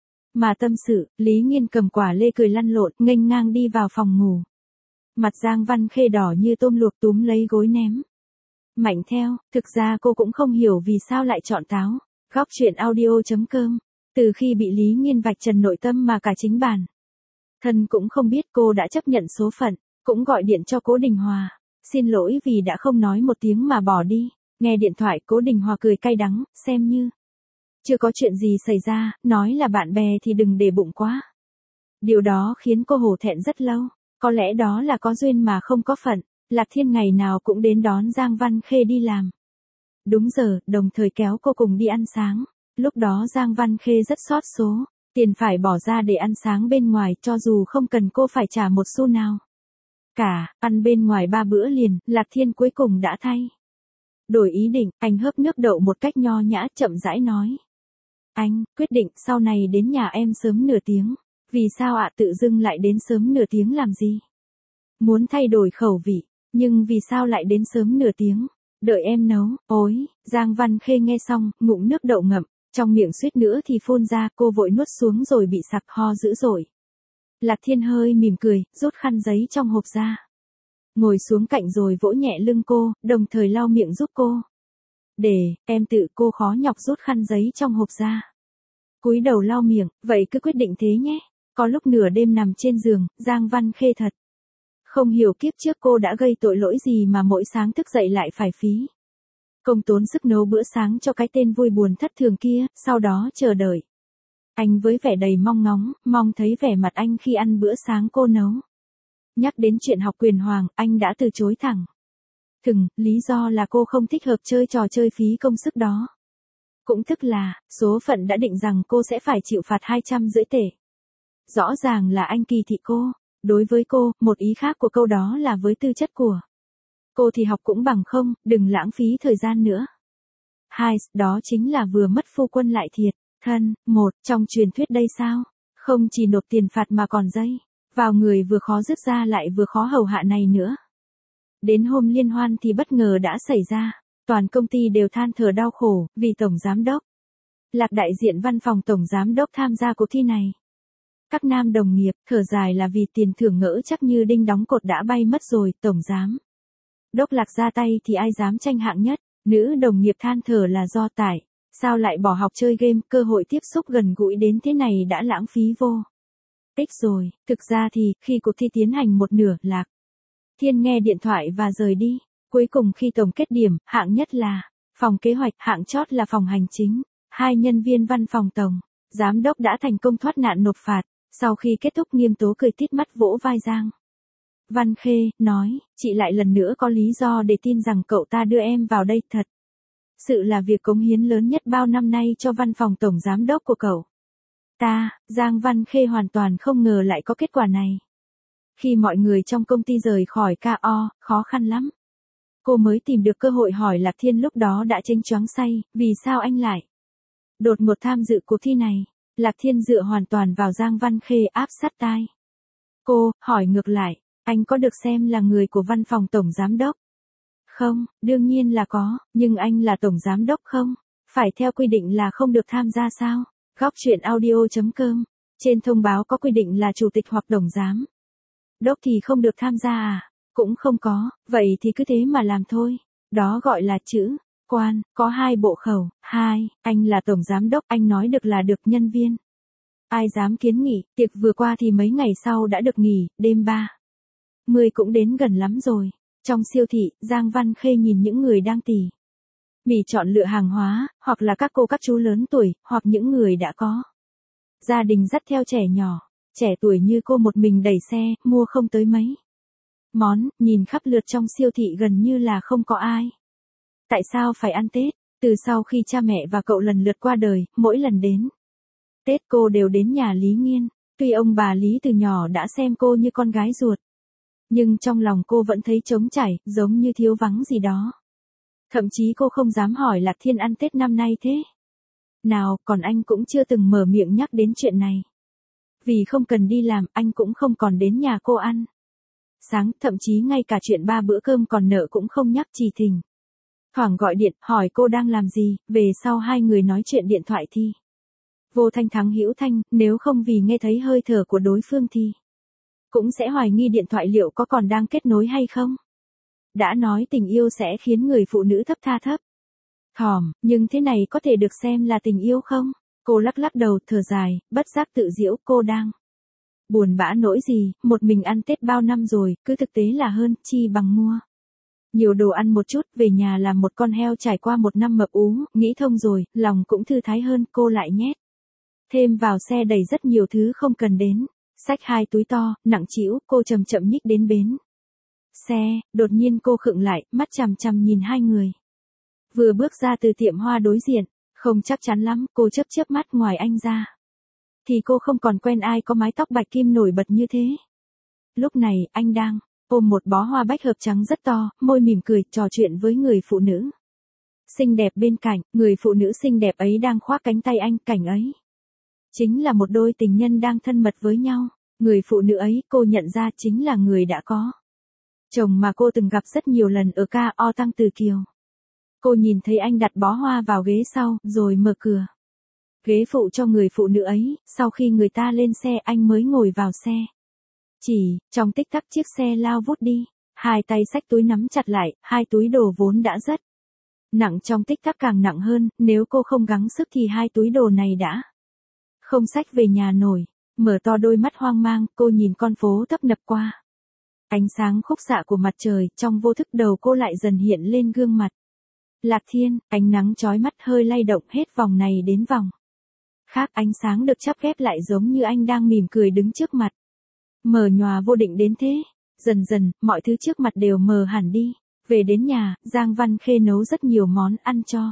mà tâm sự. Lý Nghiên cầm quả lê cười lăn lộn, nghênh ngang đi vào phòng ngủ. Mặt Giang Văn Khê đỏ như tôm luộc, túm lấy gối ném mạnh theo, thực ra cô cũng không hiểu vì sao lại chọn táo. Góc truyện audio chấm com, từ khi bị Lý Nghiên vạch trần nội tâm mà cả chính bản thân cũng không biết, cô đã chấp nhận số phận, cũng gọi điện cho Cố Đình Hòa, xin lỗi vì đã không nói một tiếng mà bỏ đi. Nghe điện thoại, Cố Đình Hòa cười cay đắng, xem như chưa có chuyện gì xảy ra, nói là bạn bè thì đừng để bụng quá. Điều đó khiến cô hổ thẹn rất lâu, có lẽ đó là có duyên mà không có phận. Lạc Thiên ngày nào cũng đến đón Giang Văn Khê đi làm đúng giờ, đồng thời kéo cô cùng đi ăn sáng. Lúc đó Giang Văn Khê rất xót số, tiền phải bỏ ra để ăn sáng bên ngoài, cho dù không cần cô phải trả một xu nào cả. Ăn bên ngoài ba bữa liền, Lạc Thiên cuối cùng đã thay đổi ý định, anh hớp nước đậu một cách nho nhã, chậm rãi nói. Anh quyết định sau này đến nhà em sớm nửa tiếng. Vì sao ạ? Tự dưng lại đến sớm nửa tiếng làm gì? Muốn thay đổi khẩu vị, nhưng vì sao lại đến sớm nửa tiếng? Đợi em nấu. Ôi, Giang Văn Khê nghe xong, ngụm nước đậu ngậm, trong miệng suýt nữa thì phun ra, cô vội nuốt xuống rồi bị sặc ho dữ dội. Lạc Thiên hơi mỉm cười, rút khăn giấy trong hộp ra, ngồi xuống cạnh rồi vỗ nhẹ lưng cô, đồng thời lau miệng giúp cô. Để, em tự. Cô khó nhọc rút khăn giấy trong hộp ra, cúi đầu lau miệng, vậy cứ quyết định thế nhé. Có lúc nửa đêm nằm trên giường, Giang Văn Khê thật không hiểu kiếp trước cô đã gây tội lỗi gì mà mỗi sáng thức dậy lại phải phí công tốn sức nấu bữa sáng cho cái tên vui buồn thất thường kia, sau đó chờ đợi anh với vẻ đầy mong ngóng, mong thấy vẻ mặt anh khi ăn bữa sáng cô nấu. Nhắc đến chuyện học quyền hoàng, anh đã từ chối thẳng thừng, lý do là cô không thích hợp chơi trò chơi phí công sức đó. Cũng tức là, số phận đã định rằng cô sẽ phải chịu phạt hai trăm rưỡi tể. Rõ ràng là anh kỳ thị cô. Đối với cô, một ý khác của câu đó là với tư chất của cô thì học cũng bằng không, đừng lãng phí thời gian nữa. Hai, đó chính là vừa mất phu quân lại thiệt thân. Một, trong truyền thuyết đây sao? Không chỉ nộp tiền phạt mà còn dây vào người vừa khó dứt ra lại vừa khó hầu hạ này nữa. Đến hôm liên hoan thì bất ngờ đã xảy ra. Toàn công ty đều than thở đau khổ, vì Tổng Giám Đốc Lạc đại diện văn phòng Tổng Giám Đốc tham gia cuộc thi này. Các nam đồng nghiệp, thở dài là vì tiền thưởng ngỡ chắc như đinh đóng cột đã bay mất rồi. Tổng Giám Đốc Lạc ra tay thì ai dám tranh hạng nhất. Nữ đồng nghiệp than thở là do tại sao lại bỏ học chơi game, cơ hội tiếp xúc gần gũi đến thế này đã lãng phí vô ích rồi. Thực ra thì, khi cuộc thi tiến hành một nửa, Lạc Thiên nghe điện thoại và rời đi. Cuối cùng khi tổng kết điểm, hạng nhất là phòng kế hoạch, hạng chót là phòng hành chính. Hai nhân viên văn phòng Tổng Giám Đốc đã thành công thoát nạn nộp phạt. Sau khi kết thúc, Nghiêm Tố cười tít mắt vỗ vai Giang Văn Khê, nói, chị lại lần nữa có lý do để tin rằng cậu ta đưa em vào đây, thật sự là việc cống hiến lớn nhất bao năm nay cho văn phòng Tổng Giám Đốc của cậu ta. Giang Văn Khê hoàn toàn không ngờ lại có kết quả này. Khi mọi người trong công ty rời khỏi ca o, khó khăn lắm Cô mới tìm được cơ hội hỏi Lạc Thiên lúc đó đã chênh choáng say, vì sao anh lại đột ngột tham dự cuộc thi này? Lạc Thiên dựa hoàn toàn vào Giang Văn Khê áp sát tai. Cô, hỏi ngược lại, anh có được xem là người của văn phòng tổng giám đốc? Không, đương nhiên là có, nhưng anh là tổng giám đốc không? Phải theo quy định là không được tham gia sao? Góc truyện audio.com. Trên thông báo có quy định là chủ tịch hoặc tổng giám đốc thì không được tham gia à? Cũng không có, vậy thì cứ thế mà làm thôi. Đó gọi là chữ quan, có hai bộ khẩu. Hai, anh là tổng giám đốc, anh nói được là được, nhân viên ai dám kiến nghị. Tiệc vừa qua thì mấy ngày sau đã được nghỉ, đêm ba mươi cũng đến gần lắm rồi. Trong siêu thị, Giang Văn Khê nhìn những người đang tỉ mỉ chọn lựa hàng hóa, hoặc là các cô các chú lớn tuổi, hoặc những người đã có gia đình dắt theo trẻ nhỏ, trẻ tuổi như cô một mình đẩy xe, mua không tới mấy món, nhìn khắp lượt trong siêu thị gần như là không có ai. Tại sao phải ăn Tết? Từ sau khi cha mẹ và cậu lần lượt qua đời, mỗi lần đến Tết cô đều đến nhà Lý Nghiên. Tuy ông bà Lý từ nhỏ đã xem cô như con gái ruột, nhưng trong lòng cô vẫn thấy trống trải, giống như thiếu vắng gì đó. Thậm chí cô không dám hỏi Lạc Thiên ăn Tết năm nay thế nào, còn anh cũng chưa từng mở miệng nhắc đến chuyện này. Vì không cần đi làm, anh cũng không còn đến nhà cô ăn sáng, thậm chí ngay cả chuyện ba bữa cơm còn nợ cũng không nhắc, chỉ thỉnh thoảng gọi điện, hỏi cô đang làm gì, về sau hai người nói chuyện điện thoại thì vô thanh thắng hữu thanh, nếu không vì nghe thấy hơi thở của đối phương thì cũng sẽ hoài nghi điện thoại liệu có còn đang kết nối hay không. Đã nói tình yêu sẽ khiến người phụ nữ thấp tha thấp thỏm, nhưng thế này có thể được xem là tình yêu không? Cô lắc lắc đầu, thở dài, bất giác tự giễu, cô đang buồn bã nỗi gì, một mình ăn Tết bao năm rồi, cứ thực tế là hơn, chi bằng mua nhiều đồ ăn một chút, về nhà làm một con heo trải qua một năm mập ú, nghĩ thông rồi, lòng cũng thư thái hơn, cô lại nhét thêm vào xe đầy rất nhiều thứ không cần đến. Xách hai túi to, nặng trĩu, cô chậm chậm nhích đến bến xe, đột nhiên cô khựng lại, mắt chằm chằm nhìn hai người vừa bước ra từ tiệm hoa đối diện. Không chắc chắn lắm, cô chớp chớp mắt, ngoài anh ra thì cô không còn quen ai có mái tóc bạch kim nổi bật như thế. Lúc này, anh đang ôm một bó hoa bách hợp trắng rất to, môi mỉm cười, trò chuyện với người phụ nữ xinh đẹp bên cạnh. Người phụ nữ xinh đẹp ấy đang khoác cánh tay anh, cảnh ấy chính là một đôi tình nhân đang thân mật với nhau. Người phụ nữ ấy, cô nhận ra, chính là người đã có chồng mà cô từng gặp rất nhiều lần ở ca o Tăng Từ Kiều. Cô nhìn thấy anh đặt bó hoa vào ghế sau, rồi mở cửa ghế phụ cho người phụ nữ ấy. Sau khi người ta lên xe, anh mới ngồi vào xe. Chỉ trong tích tắc chiếc xe lao vút đi. Hai tay xách túi nắm chặt lại, hai túi đồ vốn đã rất nặng trong tích tắc càng nặng hơn, nếu cô không gắng sức thì hai túi đồ này đã không xách về nhà nổi. Mở to đôi mắt hoang mang, cô nhìn con phố tấp nập qua ánh sáng khúc xạ của mặt trời, trong vô thức đầu cô lại dần hiện lên gương mặt Lạc Thiên. Ánh nắng chói mắt hơi lay động hết vòng này đến vòng khác, ánh sáng được chắp ghép lại giống như anh đang mỉm cười đứng trước mặt. Mờ nhòa vô định đến thế. Dần dần, mọi thứ trước mặt đều mờ hẳn đi. Về đến nhà, Giang Văn Khê nấu rất nhiều món ăn cho.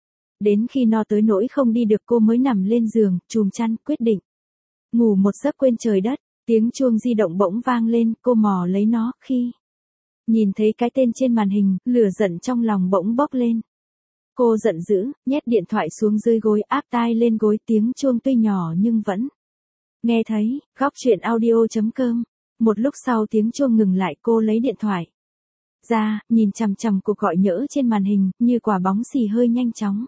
Đến khi no tới nỗi không đi được, cô mới nằm lên giường, chùm chăn, quyết định ngủ một giấc quên trời đất. Tiếng chuông di động bỗng vang lên, cô mò lấy nó, khi nhìn thấy cái tên trên màn hình, lửa giận trong lòng bỗng bốc lên. Cô giận dữ, nhét điện thoại xuống dưới gối, áp tai lên gối, tiếng chuông tuy nhỏ nhưng vẫn nghe thấy. Góc truyện audio.com. Một lúc sau tiếng chuông ngừng lại, cô lấy điện thoại ra, nhìn chằm chằm cuộc gọi nhỡ trên màn hình, như quả bóng xì hơi nhanh chóng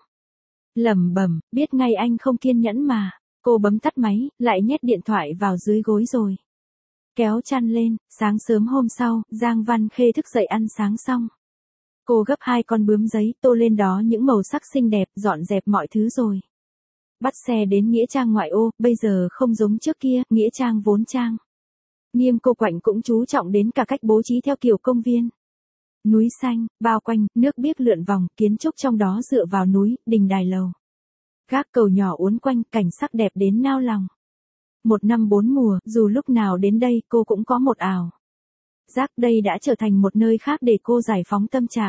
lẩm bẩm, biết ngay anh không kiên nhẫn mà. Cô bấm tắt máy, lại nhét điện thoại vào dưới gối rồi kéo chăn lên. Sáng sớm hôm sau, Giang Văn Khê thức dậy ăn sáng xong. Cô gấp hai con bướm giấy, tô lên đó những màu sắc xinh đẹp, dọn dẹp mọi thứ rồi bắt xe đến nghĩa trang ngoại ô. Bây giờ không giống trước kia, nghĩa trang vốn trang nghiêm, cô Quạnh cũng chú trọng đến cả cách bố trí theo kiểu công viên núi xanh, bao quanh, nước biếc lượn vòng, kiến trúc trong đó dựa vào núi, đình đài lầu gác cầu nhỏ uốn quanh, cảnh sắc đẹp đến nao lòng. Một năm bốn mùa, dù lúc nào đến đây, cô cũng có một ảo giác đây đã trở thành một nơi khác để cô giải phóng tâm trạng.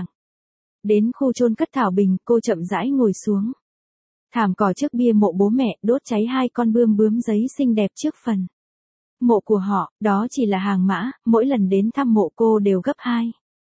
Đến khu chôn cất Thảo Bình, cô chậm rãi ngồi xuống thảm cỏ trước bia mộ bố mẹ, đốt cháy hai con bươm bướm giấy xinh đẹp trước phần mộ của họ. Đó chỉ là hàng mã, mỗi lần đến thăm mộ cô đều gấp hai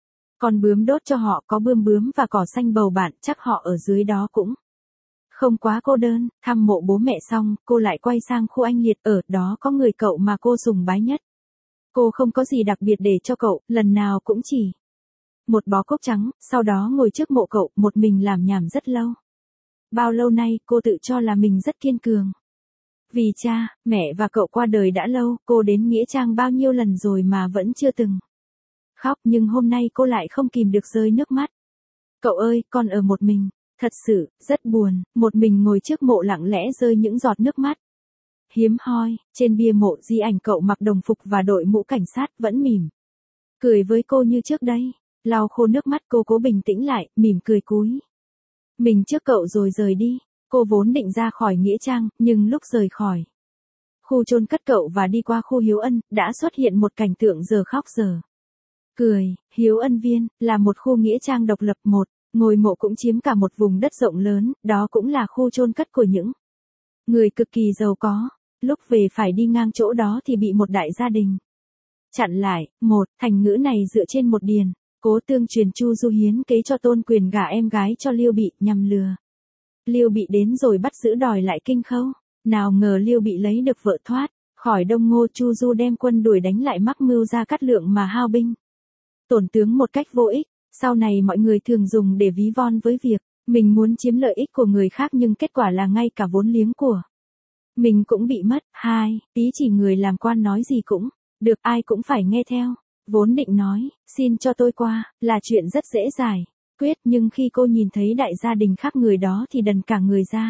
Con bướm đốt cho họ, có bươm bướm và cỏ xanh bầu bạn, chắc họ ở dưới đó cũng không quá cô đơn. Thăm mộ bố mẹ xong, cô lại quay sang khu anh Liệt, ở đó có người cậu mà cô sùng bái nhất. Cô không có gì đặc biệt để cho cậu, lần nào cũng chỉ một bó cốc trắng, sau đó ngồi trước mộ cậu, một mình làm nhảm rất lâu. Bao lâu nay, cô tự cho là mình rất kiên cường. Vì cha, mẹ và cậu qua đời đã lâu, cô đến Nghĩa Trang bao nhiêu lần rồi mà vẫn chưa từng khóc, nhưng hôm nay cô lại không kìm được rơi nước mắt. Cậu ơi, con ở một mình, thật sự, rất buồn, một mình ngồi trước mộ lặng lẽ rơi những giọt nước mắt. Hiếm hoi, trên bia mộ di ảnh cậu mặc đồng phục và đội mũ cảnh sát vẫn mỉm cười với cô như trước đây. Lau khô nước mắt, cô cố bình tĩnh lại, mỉm cười cúi mình trước cậu rồi rời đi. Cô vốn định ra khỏi Nghĩa Trang, nhưng lúc rời khỏi khu chôn cất cậu và đi qua khu Hiếu Ân, đã xuất hiện một cảnh tượng giờ khóc giờ cười. Hiếu Ân Viên là một khu nghĩa trang độc lập, một ngôi mộ cũng chiếm cả một vùng đất rộng lớn, đó cũng là khu chôn cất của những người cực kỳ giàu có. Lúc về phải đi ngang chỗ đó thì bị một đại gia đình chặn lại. Một thành ngữ này dựa trên một điển cố tương truyền Chu Du hiến kế cho Tôn Quyền gả em gái cho Liêu Bị, nhằm lừa Liêu Bị đến rồi bắt giữ đòi lại Kinh Khâu. Nào ngờ Liêu Bị lấy được vợ thoát khỏi Đông Ngô, Chu Du đem quân đuổi đánh lại mắc mưu Gia Cát Lượng mà hao binh tổn tướng một cách vô ích. Sau này mọi người thường dùng để ví von với việc mình muốn chiếm lợi ích của người khác, nhưng kết quả là ngay cả vốn liếng của mình cũng bị mất. Hai, tí chỉ người làm quan nói gì cũng được, ai cũng phải nghe theo. Vốn định nói, xin cho tôi qua, là chuyện rất dễ giải quyết, nhưng khi cô nhìn thấy đại gia đình khác người đó thì đần cả người ra.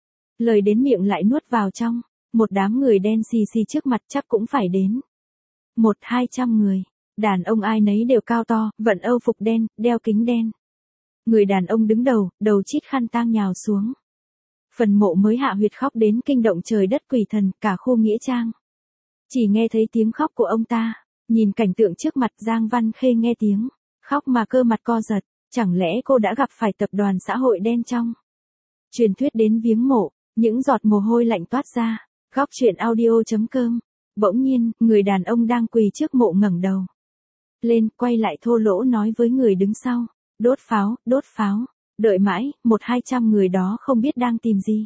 Lời đến miệng lại nuốt vào trong. Một đám người đen xì xì trước mặt, chắc cũng phải đến một hai trăm người. Đàn ông ai nấy đều cao to, vận âu phục đen, đeo kính đen. Người đàn ông đứng đầu, đầu chít khăn tang nhào xuống phần mộ mới hạ huyệt khóc đến kinh động trời đất quỷ thần, cả khu nghĩa trang chỉ nghe thấy tiếng khóc của ông ta. Nhìn cảnh tượng trước mặt, Giang Văn Khê nghe tiếng khóc mà cơ mặt co giật. Chẳng lẽ cô đã gặp phải tập đoàn xã hội đen trong truyền thuyết đến viếng mộ? Những giọt mồ hôi lạnh toát ra. Góc truyện audio chấm com. Bỗng nhiên, người đàn ông đang quỳ trước mộ ngẩng đầu lên, quay lại thô lỗ nói với người đứng sau: đốt pháo, đốt pháo. Đợi mãi, một hai trăm người đó không biết đang tìm gì,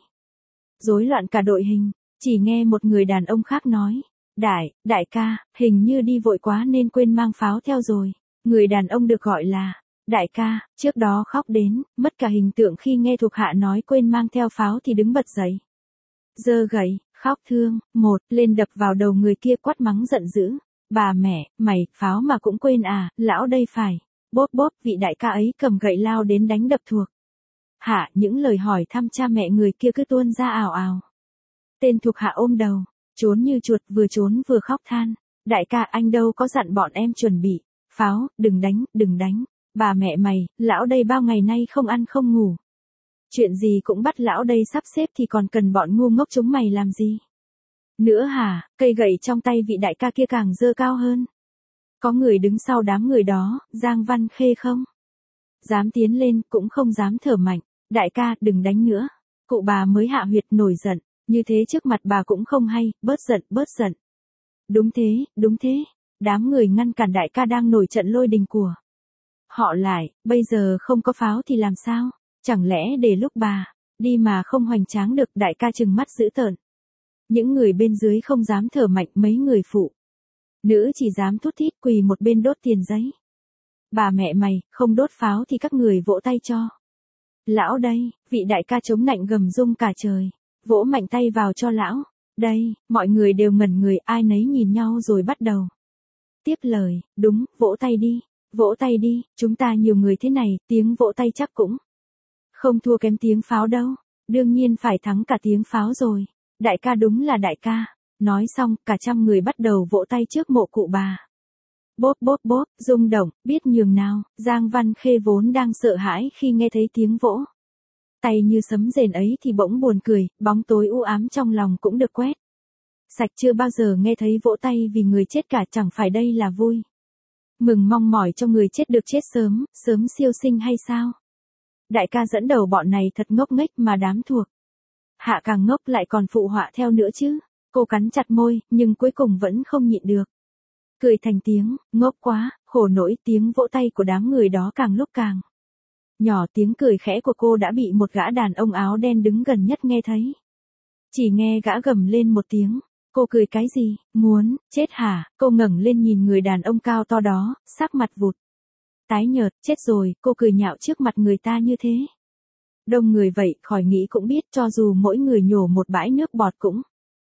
rối loạn cả đội hình. Chỉ nghe một người đàn ông khác nói: Đại, đại ca, hình như đi vội quá nên quên mang pháo theo rồi. Người đàn ông được gọi là đại ca, trước đó khóc đến mất cả hình tượng khi nghe thuộc hạ nói quên mang theo pháo thì đứng bật dậy, giơ gậy, khóc thương. Một, lên đập vào đầu người kia quát mắng giận dữ: bà mẹ, mày, pháo mà cũng quên à, lão đây phải. Bốp bốp, vị đại ca ấy cầm gậy lao đến đánh đập thuộc hạ. Những lời hỏi thăm cha mẹ người kia cứ tuôn ra ào ào. Tên thuộc hạ ôm đầu, trốn như chuột, vừa trốn vừa khóc than: đại ca, anh đâu có dặn bọn em chuẩn bị pháo, đừng đánh, đừng đánh. Bà mẹ mày, lão đây bao ngày nay không ăn không ngủ, chuyện gì cũng bắt lão đây sắp xếp thì còn cần bọn ngu ngốc chúng mày làm gì nữa hả? Cây gậy trong tay vị đại ca kia càng giơ cao hơn. Có người đứng sau đám người đó, Giang Văn Khê không dám tiến lên, cũng không dám thở mạnh. Đại ca, đừng đánh nữa. Cụ bà mới hạ huyệt nổi giận, như thế trước mặt bà cũng không hay, bớt giận, bớt giận. Đúng thế, đúng thế. Đám người ngăn cản đại ca đang nổi trận lôi đình của họ lại. Bây giờ không có pháo thì làm sao? Chẳng lẽ để lúc bà đi mà không hoành tráng được? Đại ca trừng mắt dữ tợn. Những người bên dưới không dám thở mạnh, mấy người phụ nữ chỉ dám thút thít quỳ một bên đốt tiền giấy. Bà mẹ mày, không đốt pháo thì các người vỗ tay cho lão đây. Vị đại ca chống nạnh gầm rung cả trời, vỗ mạnh tay vào cho lão. Đây, mọi người đều ngẩn người, ai nấy nhìn nhau rồi bắt đầu tiếp lời: đúng, vỗ tay đi, vỗ tay đi, chúng ta nhiều người thế này, tiếng vỗ tay chắc cũng không thua kém tiếng pháo đâu. Đương nhiên phải thắng cả tiếng pháo rồi. Đại ca đúng là đại ca. Nói xong, cả trăm người bắt đầu vỗ tay trước mộ cụ bà. Bốp bốp bốp, rung động, biết nhường nào. Giang Văn Khê vốn đang sợ hãi khi nghe thấy tiếng vỗ tay như sấm rền ấy thì bỗng buồn cười, bóng tối u ám trong lòng cũng được quét sạch. Chưa bao giờ nghe thấy vỗ tay vì người chết cả, chẳng phải đây là vui mừng mong mỏi cho người chết được chết sớm, sớm siêu sinh hay sao? Đại ca dẫn đầu bọn này thật ngốc nghếch mà đám thuộc hạ càng ngốc, lại còn phụ họa theo nữa chứ. Cô cắn chặt môi, nhưng cuối cùng vẫn không nhịn được cười thành tiếng: ngốc quá, Khổ nỗi tiếng vỗ tay của đám người đó càng lúc càng nhỏ, tiếng cười khẽ của cô đã bị một gã đàn ông áo đen đứng gần nhất nghe thấy. Chỉ nghe gã gầm lên một tiếng, cô cười cái gì, muốn, chết hả, cô ngẩng lên nhìn người đàn ông cao to đó, sắc mặt vụt. Tái nhợt, chết rồi, cô cười nhạo trước mặt người ta như thế. Đông người vậy, khỏi nghĩ cũng biết cho dù mỗi người nhổ một bãi nước bọt cũng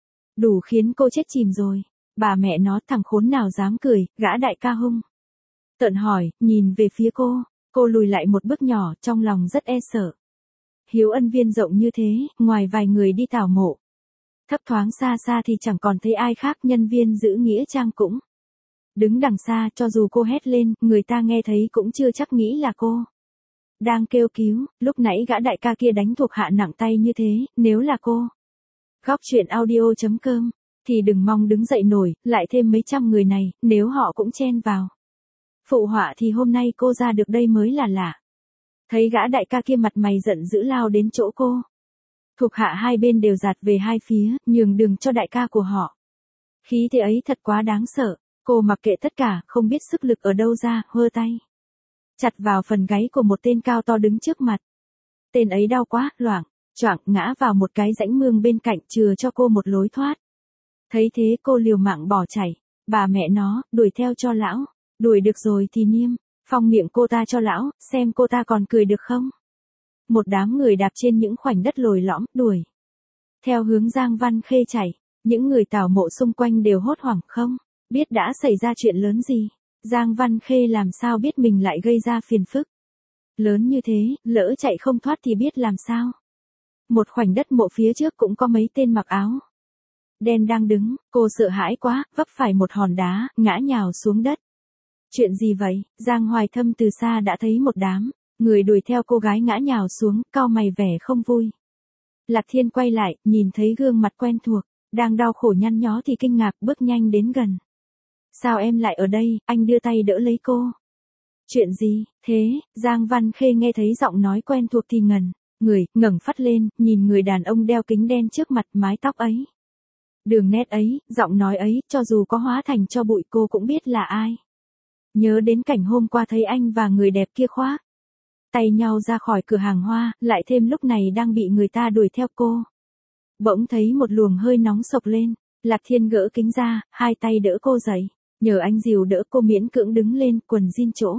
đủ khiến cô chết chìm rồi. Bà mẹ nó, thằng khốn nào dám cười, gã đại ca hung tợn hỏi, nhìn về phía cô, cô lùi lại một bước nhỏ, trong lòng rất e sợ. Hiếu ân viên rộng như thế, ngoài vài người đi tảo mộ, thấp thoáng xa xa thì chẳng còn thấy ai khác, nhân viên giữ nghĩa trang cũng đứng đằng xa, cho dù cô hét lên, người ta nghe thấy cũng chưa chắc nghĩ là cô đang kêu cứu. Lúc nãy gã đại ca kia đánh thuộc hạ nặng tay như thế, nếu là cô Góc truyện audio chấm com thì đừng mong đứng dậy nổi, lại thêm mấy trăm người này, nếu họ cũng chen vào phụ họa thì hôm nay cô ra được đây mới là lạ. Thấy gã đại ca kia mặt mày giận dữ lao đến chỗ cô. Thuộc hạ hai bên đều giạt về hai phía, nhường đường cho đại ca của họ. Khí thế ấy thật quá đáng sợ, cô mặc kệ tất cả, không biết sức lực ở đâu ra, hơ tay chặt vào phần gáy của một tên cao to đứng trước mặt. Tên ấy đau quá, loảng choạng ngã vào một cái rãnh mương bên cạnh, chừa cho cô một lối thoát. Thấy thế cô liều mạng bỏ chạy, bà mẹ nó, đuổi theo cho lão. Đuổi được rồi thì niêm phong miệng cô ta cho lão, xem cô ta còn cười được không. Một đám người đạp trên những khoảnh đất lồi lõm, đuổi theo hướng Giang Văn Khê chạy. Những người tảo mộ xung quanh đều hốt hoảng, không biết đã xảy ra chuyện lớn gì. Giang Văn Khê làm sao biết mình lại gây ra phiền phức lớn như thế, lỡ chạy không thoát thì biết làm sao. Một khoảnh đất mộ phía trước cũng có mấy tên mặc áo đen đang đứng, cô sợ hãi quá, vấp phải một hòn đá, ngã nhào xuống đất. Chuyện gì vậy? Giang Hoài Thâm từ xa đã thấy một đám người đuổi theo cô gái ngã nhào xuống, cau mày vẻ không vui. Lạc Thiên quay lại, nhìn thấy gương mặt quen thuộc, đang đau khổ nhăn nhó thì kinh ngạc, bước nhanh đến gần. Sao em lại ở đây? Anh đưa tay đỡ lấy cô. Chuyện gì? Thế, Giang Văn Khê nghe thấy giọng nói quen thuộc thì ngần người, ngẩng phát lên, nhìn người đàn ông đeo kính đen trước mặt, mái tóc ấy, đường nét ấy, giọng nói ấy, cho dù có hóa thành cho bụi cô cũng biết là ai. Nhớ đến cảnh hôm qua thấy anh và người đẹp kia khoác tay nhau ra khỏi cửa hàng hoa, lại thêm lúc này đang bị người ta đuổi theo cô. Bỗng thấy một luồng hơi nóng sộc lên, Lạc Thiên gỡ kính ra, hai tay đỡ cô dậy, nhờ anh dìu đỡ cô miễn cưỡng đứng lên, quần jean chỗ.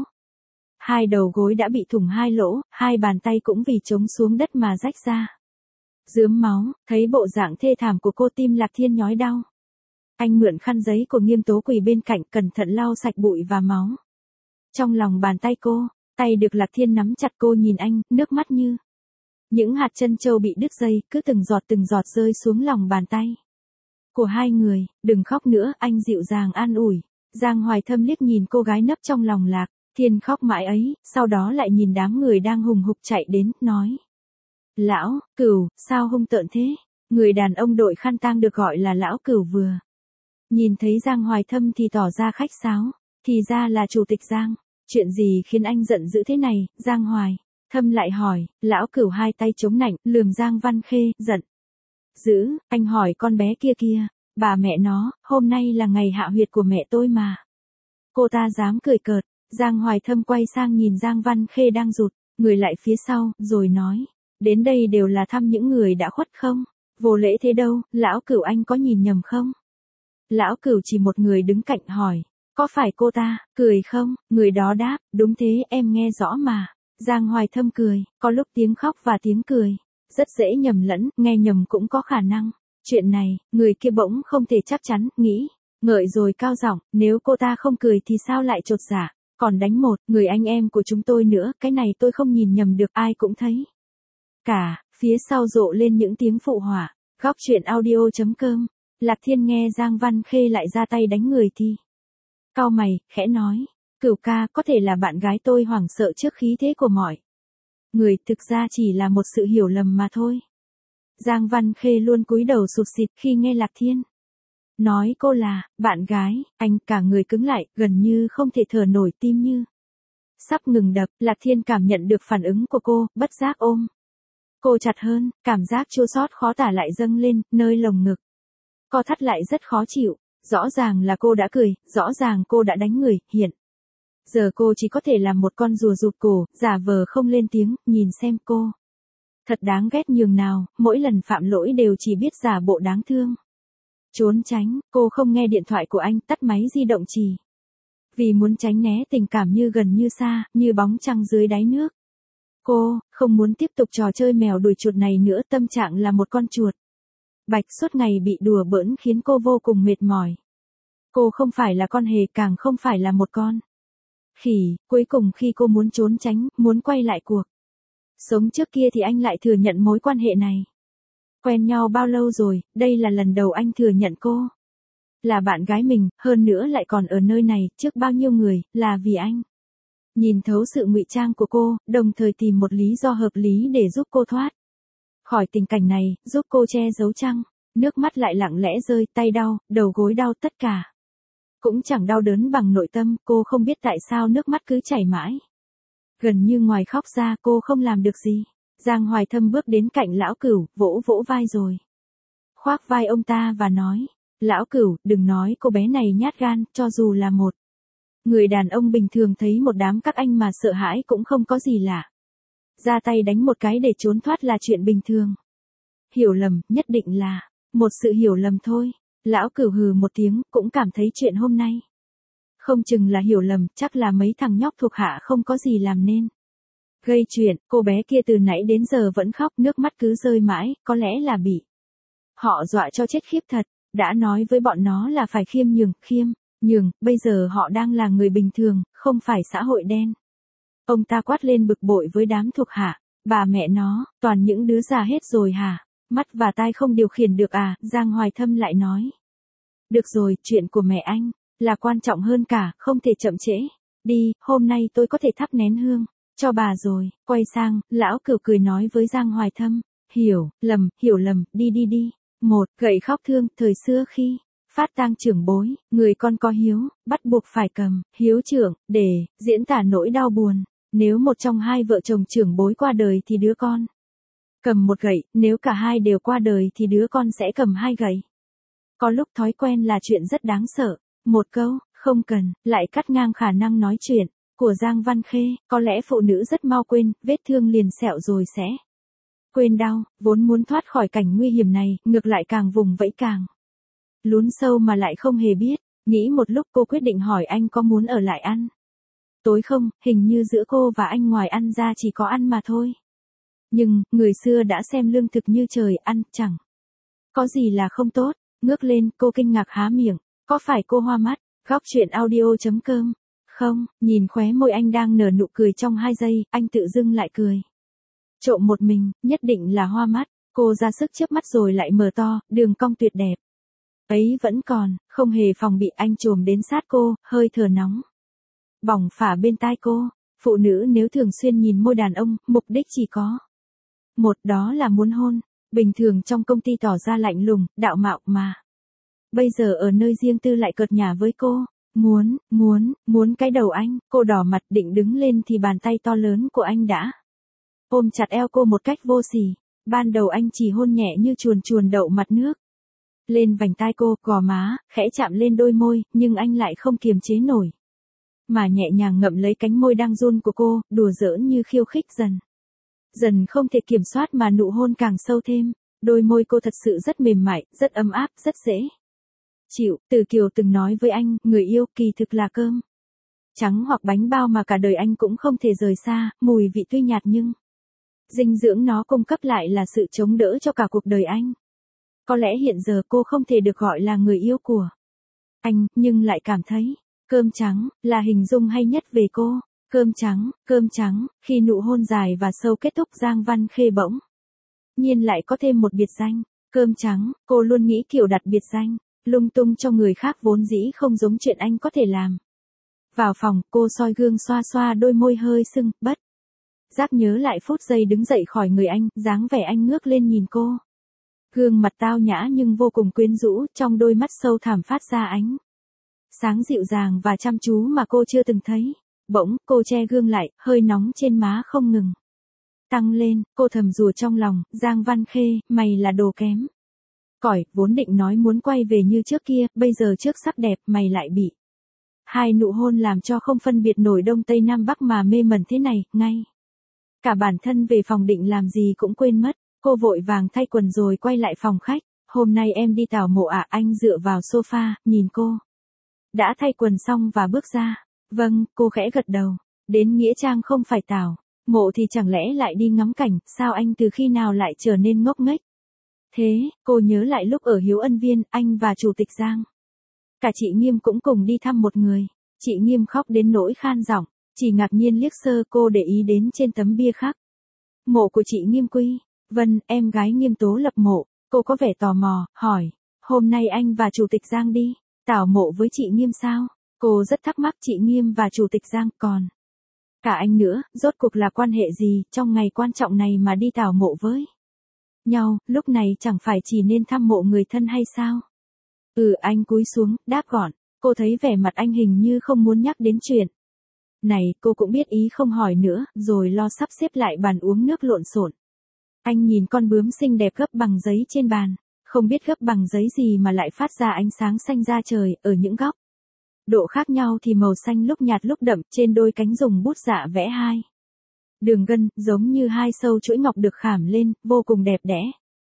Hai đầu gối đã bị thủng hai lỗ, hai bàn tay cũng vì trống xuống đất mà rách ra. Rướm máu, thấy bộ dạng thê thảm của cô, tim Lạc Thiên nhói đau. Anh mượn khăn giấy của Nghiêm Tố Quỳ bên cạnh, cẩn thận lau sạch bụi và máu trong lòng bàn tay cô. Tay được Lạc Thiên nắm chặt, cô nhìn anh, nước mắt như những hạt trân châu bị đứt dây, cứ từng giọt từng giọt rơi xuống lòng bàn tay của hai người. Đừng khóc nữa, anh dịu dàng an ủi. Giang Hoài Thâm liếc nhìn cô gái nấp trong lòng Lạc Thiên khóc mãi ấy, sau đó lại nhìn đám người đang hùng hục chạy đến, nói. Lão Cửu, sao hung tợn thế? Người đàn ông đội khăn tang được gọi là Lão Cửu vừa nhìn thấy Giang Hoài Thâm thì tỏ ra khách sáo, thì ra là chủ tịch Giang. Chuyện gì khiến anh giận dữ thế này? Giang Hoài Thâm lại hỏi. Lão Cửu hai tay chống nạnh, lườm Giang Văn Khê, giận dữ, anh hỏi con bé kia kia, bà mẹ nó, hôm nay là ngày hạ huyệt của mẹ tôi mà. Cô ta dám cười cợt. Giang Hoài Thâm quay sang nhìn Giang Văn Khê đang rụt người lại phía sau, rồi nói, đến đây đều là thăm những người đã khuất không? Vô lễ thế đâu, Lão Cửu anh có nhìn nhầm không? Lão Cửu chỉ một người đứng cạnh hỏi, có phải cô ta cười không? Người đó đáp, đúng thế, em nghe rõ mà. Giang Hoài Thâm cười, có lúc tiếng khóc và tiếng cười rất dễ nhầm lẫn, nghe nhầm cũng có khả năng. Chuyện này, người kia bỗng không thể chắc chắn, nghĩ ngợi rồi cao giọng, nếu cô ta không cười thì sao lại chột dạ, còn đánh một người anh em của chúng tôi nữa, cái này tôi không nhìn nhầm được, ai cũng thấy. Cả phía sau rộ lên những tiếng phụ họa. Góc truyện audio chấm com. Lạc Thiên nghe Giang Văn Khê lại ra tay đánh người thì cau mày, khẽ nói, Cửu ca, có thể là bạn gái tôi hoảng sợ trước khí thế của mọi người, thực ra chỉ là một sự hiểu lầm mà thôi. Giang Văn Khê luôn cúi đầu sụt sịt khi nghe Lạc Thiên nói cô là bạn gái, anh cả người cứng lại, gần như không thể thở nổi, tim như sắp ngừng đập. Lạc Thiên cảm nhận được phản ứng của cô, bất giác ôm cô chặt hơn, cảm giác chua xót khó tả lại dâng lên, nơi lồng ngực co thắt lại rất khó chịu. Rõ ràng là cô đã cười, rõ ràng cô đã đánh người, hiện Giờ cô chỉ có thể làm một con rùa rụt cổ, giả vờ không lên tiếng, nhìn xem cô. Thật đáng ghét nhường nào, mỗi lần phạm lỗi đều chỉ biết giả bộ đáng thương. Trốn tránh, cô không nghe điện thoại của anh, tắt máy di động chỉ. Vì muốn tránh né tình cảm như gần như xa, như bóng trăng dưới đáy nước. Cô, không muốn tiếp tục trò chơi mèo đuổi chuột này nữa, tâm trạng là một con chuột. Bạch suốt ngày bị đùa bỡn khiến cô vô cùng mệt mỏi. Cô không phải là con hề, càng không phải là một con khỉ. Cuối cùng khi cô muốn trốn tránh, muốn quay lại cuộc sống trước kia thì anh lại thừa nhận mối quan hệ này. Quen nhau bao lâu rồi, đây là lần đầu anh thừa nhận cô là bạn gái mình, hơn nữa lại còn ở nơi này, trước bao nhiêu người, là vì anh. Nhìn thấu sự ngụy trang của cô, đồng thời tìm một lý do hợp lý để giúp cô thoát khỏi tình cảnh này, giúp cô che giấu chăng. Nước mắt lại lặng lẽ rơi, tay đau, đầu gối đau, tất cả cũng chẳng đau đớn bằng nội tâm. Cô không biết tại sao nước mắt cứ chảy mãi. Gần như ngoài khóc ra, cô không làm được gì. Giang Hoài Thâm bước đến cạnh lão Cửu, vỗ vỗ vai rồi khoác vai ông ta và nói, lão Cửu, đừng nói cô bé này nhát gan, cho dù là một người đàn ông bình thường thấy một đám các anh mà sợ hãi cũng không có gì lạ. Ra tay đánh một cái để trốn thoát là chuyện bình thường. Hiểu lầm, nhất định là một sự hiểu lầm thôi. Lão Cửu hừ một tiếng, cũng cảm thấy chuyện hôm nay không chừng là hiểu lầm, chắc là mấy thằng nhóc thuộc hạ không có gì làm nên gây chuyện. Cô bé kia từ nãy đến giờ vẫn khóc, nước mắt cứ rơi mãi, có lẽ là bị họ dọa cho chết khiếp thật. Đã nói với bọn nó là phải khiêm nhường, khiêm nhường, bây giờ họ đang là người bình thường, không phải xã hội đen. Ông ta quát lên bực bội với đám thuộc hạ, bà mẹ nó, toàn những đứa già hết rồi hả? Mắt và tai không điều khiển được à? Giang Hoài Thâm lại nói. Được rồi, chuyện của mẹ anh là quan trọng hơn cả, không thể chậm trễ. Đi, hôm nay tôi có thể thắp nén hương cho bà rồi. Quay sang, lão Cửu cười nói với Giang Hoài Thâm, hiểu lầm, hiểu lầm, đi đi đi. Một, gậy khóc thương, thời xưa khi phát tang trưởng bối, người con có hiếu, bắt buộc phải cầm hiếu trưởng để diễn tả nỗi đau buồn. Nếu một trong hai vợ chồng trưởng bối qua đời thì đứa con cầm một gậy, nếu cả hai đều qua đời thì đứa con sẽ cầm hai gậy. Có lúc thói quen là chuyện rất đáng sợ. Một câu, không cần, lại cắt ngang khả năng nói chuyện của Giang Văn Khê. Có lẽ phụ nữ rất mau quên, vết thương liền sẹo rồi sẽ quên đau. Vốn muốn thoát khỏi cảnh nguy hiểm này, ngược lại càng vùng vẫy càng lún sâu mà lại không hề biết. Nghĩ một lúc cô quyết định hỏi anh có muốn ở lại ăn tối không. Hình như giữa cô và anh ngoài ăn ra chỉ có ăn mà thôi. Nhưng, người xưa đã xem lương thực như trời, ăn, chẳng có gì là không tốt. Ngước lên, cô kinh ngạc há miệng. Có phải cô hoa mắt? Góc chuyện audio chấm com. Không, nhìn khóe môi anh đang nở nụ cười trong hai giây, anh tự dưng lại cười trộm một mình, nhất định là hoa mắt. Cô ra sức chớp mắt rồi lại mở to, đường cong tuyệt đẹp ấy vẫn còn, không hề phòng bị. Anh chồm đến sát cô, hơi thở nóng bỏng phả bên tai cô. Phụ nữ nếu thường xuyên nhìn môi đàn ông, mục đích chỉ có một, đó là muốn hôn. Bình thường trong công ty tỏ ra lạnh lùng, đạo mạo mà bây giờ ở nơi riêng tư lại cợt nhả với cô. Muốn, muốn, muốn cái đầu anh. Cô đỏ mặt định đứng lên thì bàn tay to lớn của anh đã ôm chặt eo cô một cách vô sỉ. Ban đầu anh chỉ hôn nhẹ như chuồn chuồn đậu mặt nước lên vành tai cô, gò má, khẽ chạm lên đôi môi, nhưng anh lại không kiềm chế nổi mà nhẹ nhàng ngậm lấy cánh môi đang run của cô, đùa giỡn như khiêu khích. Dần dần không thể kiểm soát mà nụ hôn càng sâu thêm. Đôi môi cô thật sự rất mềm mại, rất ấm áp, rất dễ chịu. Từ Kiều từng nói với anh, người yêu kỳ thực là cơm trắng hoặc bánh bao mà cả đời anh cũng không thể rời xa. Mùi vị tuy nhạt nhưng dinh dưỡng nó cung cấp lại là sự chống đỡ cho cả cuộc đời anh. Có lẽ hiện giờ cô không thể được gọi là người yêu của anh, nhưng lại cảm thấy cơm trắng là hình dung hay nhất về cô. Cơm trắng, cơm trắng. Khi nụ hôn dài và sâu kết thúc, Giang Văn Khê bỗng nhiên lại có thêm một biệt danh, cơm trắng. Cô luôn nghĩ kiểu đặt biệt danh lung tung cho người khác vốn dĩ không giống chuyện anh có thể làm. Vào phòng, cô soi gương xoa xoa đôi môi hơi sưng, bất giác nhớ lại phút giây đứng dậy khỏi người anh, dáng vẻ anh ngước lên nhìn cô. Gương mặt tao nhã nhưng vô cùng quyến rũ, trong đôi mắt sâu thẳm phát ra ánh sáng dịu dàng và chăm chú mà cô chưa từng thấy. Bỗng, cô che gương lại, hơi nóng trên má không ngừng tăng lên. Cô thầm rủa trong lòng, Giang Văn Khê, mày là đồ kém cỏi. Vốn định nói muốn quay về như trước kia, bây giờ trước sắc đẹp, mày lại bị Hai nụ hôn làm cho không phân biệt nổi đông tây nam bắc mà mê mẩn thế này, ngay. Cả bản thân về phòng định làm gì cũng quên mất, cô vội vàng thay quần rồi quay lại phòng khách. Hôm nay em đi tảo mộ à? Anh dựa vào sofa, nhìn cô. Đã thay quần xong và bước ra. Vâng, cô khẽ gật đầu. Đến Nghĩa Trang không phải tảo mộ thì chẳng lẽ lại đi ngắm cảnh, sao anh từ khi nào lại trở nên ngốc nghếch? Thế, cô nhớ lại lúc ở Hiếu Ân Viên, anh và Chủ tịch Giang. Cả chị Nghiêm cũng cùng đi thăm một người. Chị Nghiêm khóc đến nỗi khan giọng, chỉ ngạc nhiên liếc sơ cô để ý đến trên tấm bia khắc. Mộ của chị Nghiêm Quy. Vân, em gái Nghiêm Tố lập mộ. Cô có vẻ tò mò, hỏi, hôm nay anh và Chủ tịch Giang đi tảo mộ với chị Nghiêm sao? Cô rất thắc mắc chị Nghiêm và Chủ tịch Giang, còn cả anh nữa, rốt cuộc là quan hệ gì trong ngày quan trọng này mà đi tảo mộ với nhau, lúc này chẳng phải chỉ nên thăm mộ người thân hay sao? Ừ, anh cúi xuống, đáp gọn. Cô thấy vẻ mặt anh hình như không muốn nhắc đến chuyện này, cô cũng biết ý không hỏi nữa, rồi lo sắp xếp lại bàn uống nước lộn xộn. Anh nhìn con bướm xinh đẹp gấp bằng giấy trên bàn, không biết gấp bằng giấy gì mà lại phát ra ánh sáng xanh da trời, ở những góc độ khác nhau thì màu xanh lúc nhạt lúc đậm, trên đôi cánh dùng bút dạ vẽ hai đường gân, giống như hai sâu chuỗi ngọc được khảm lên, vô cùng đẹp đẽ.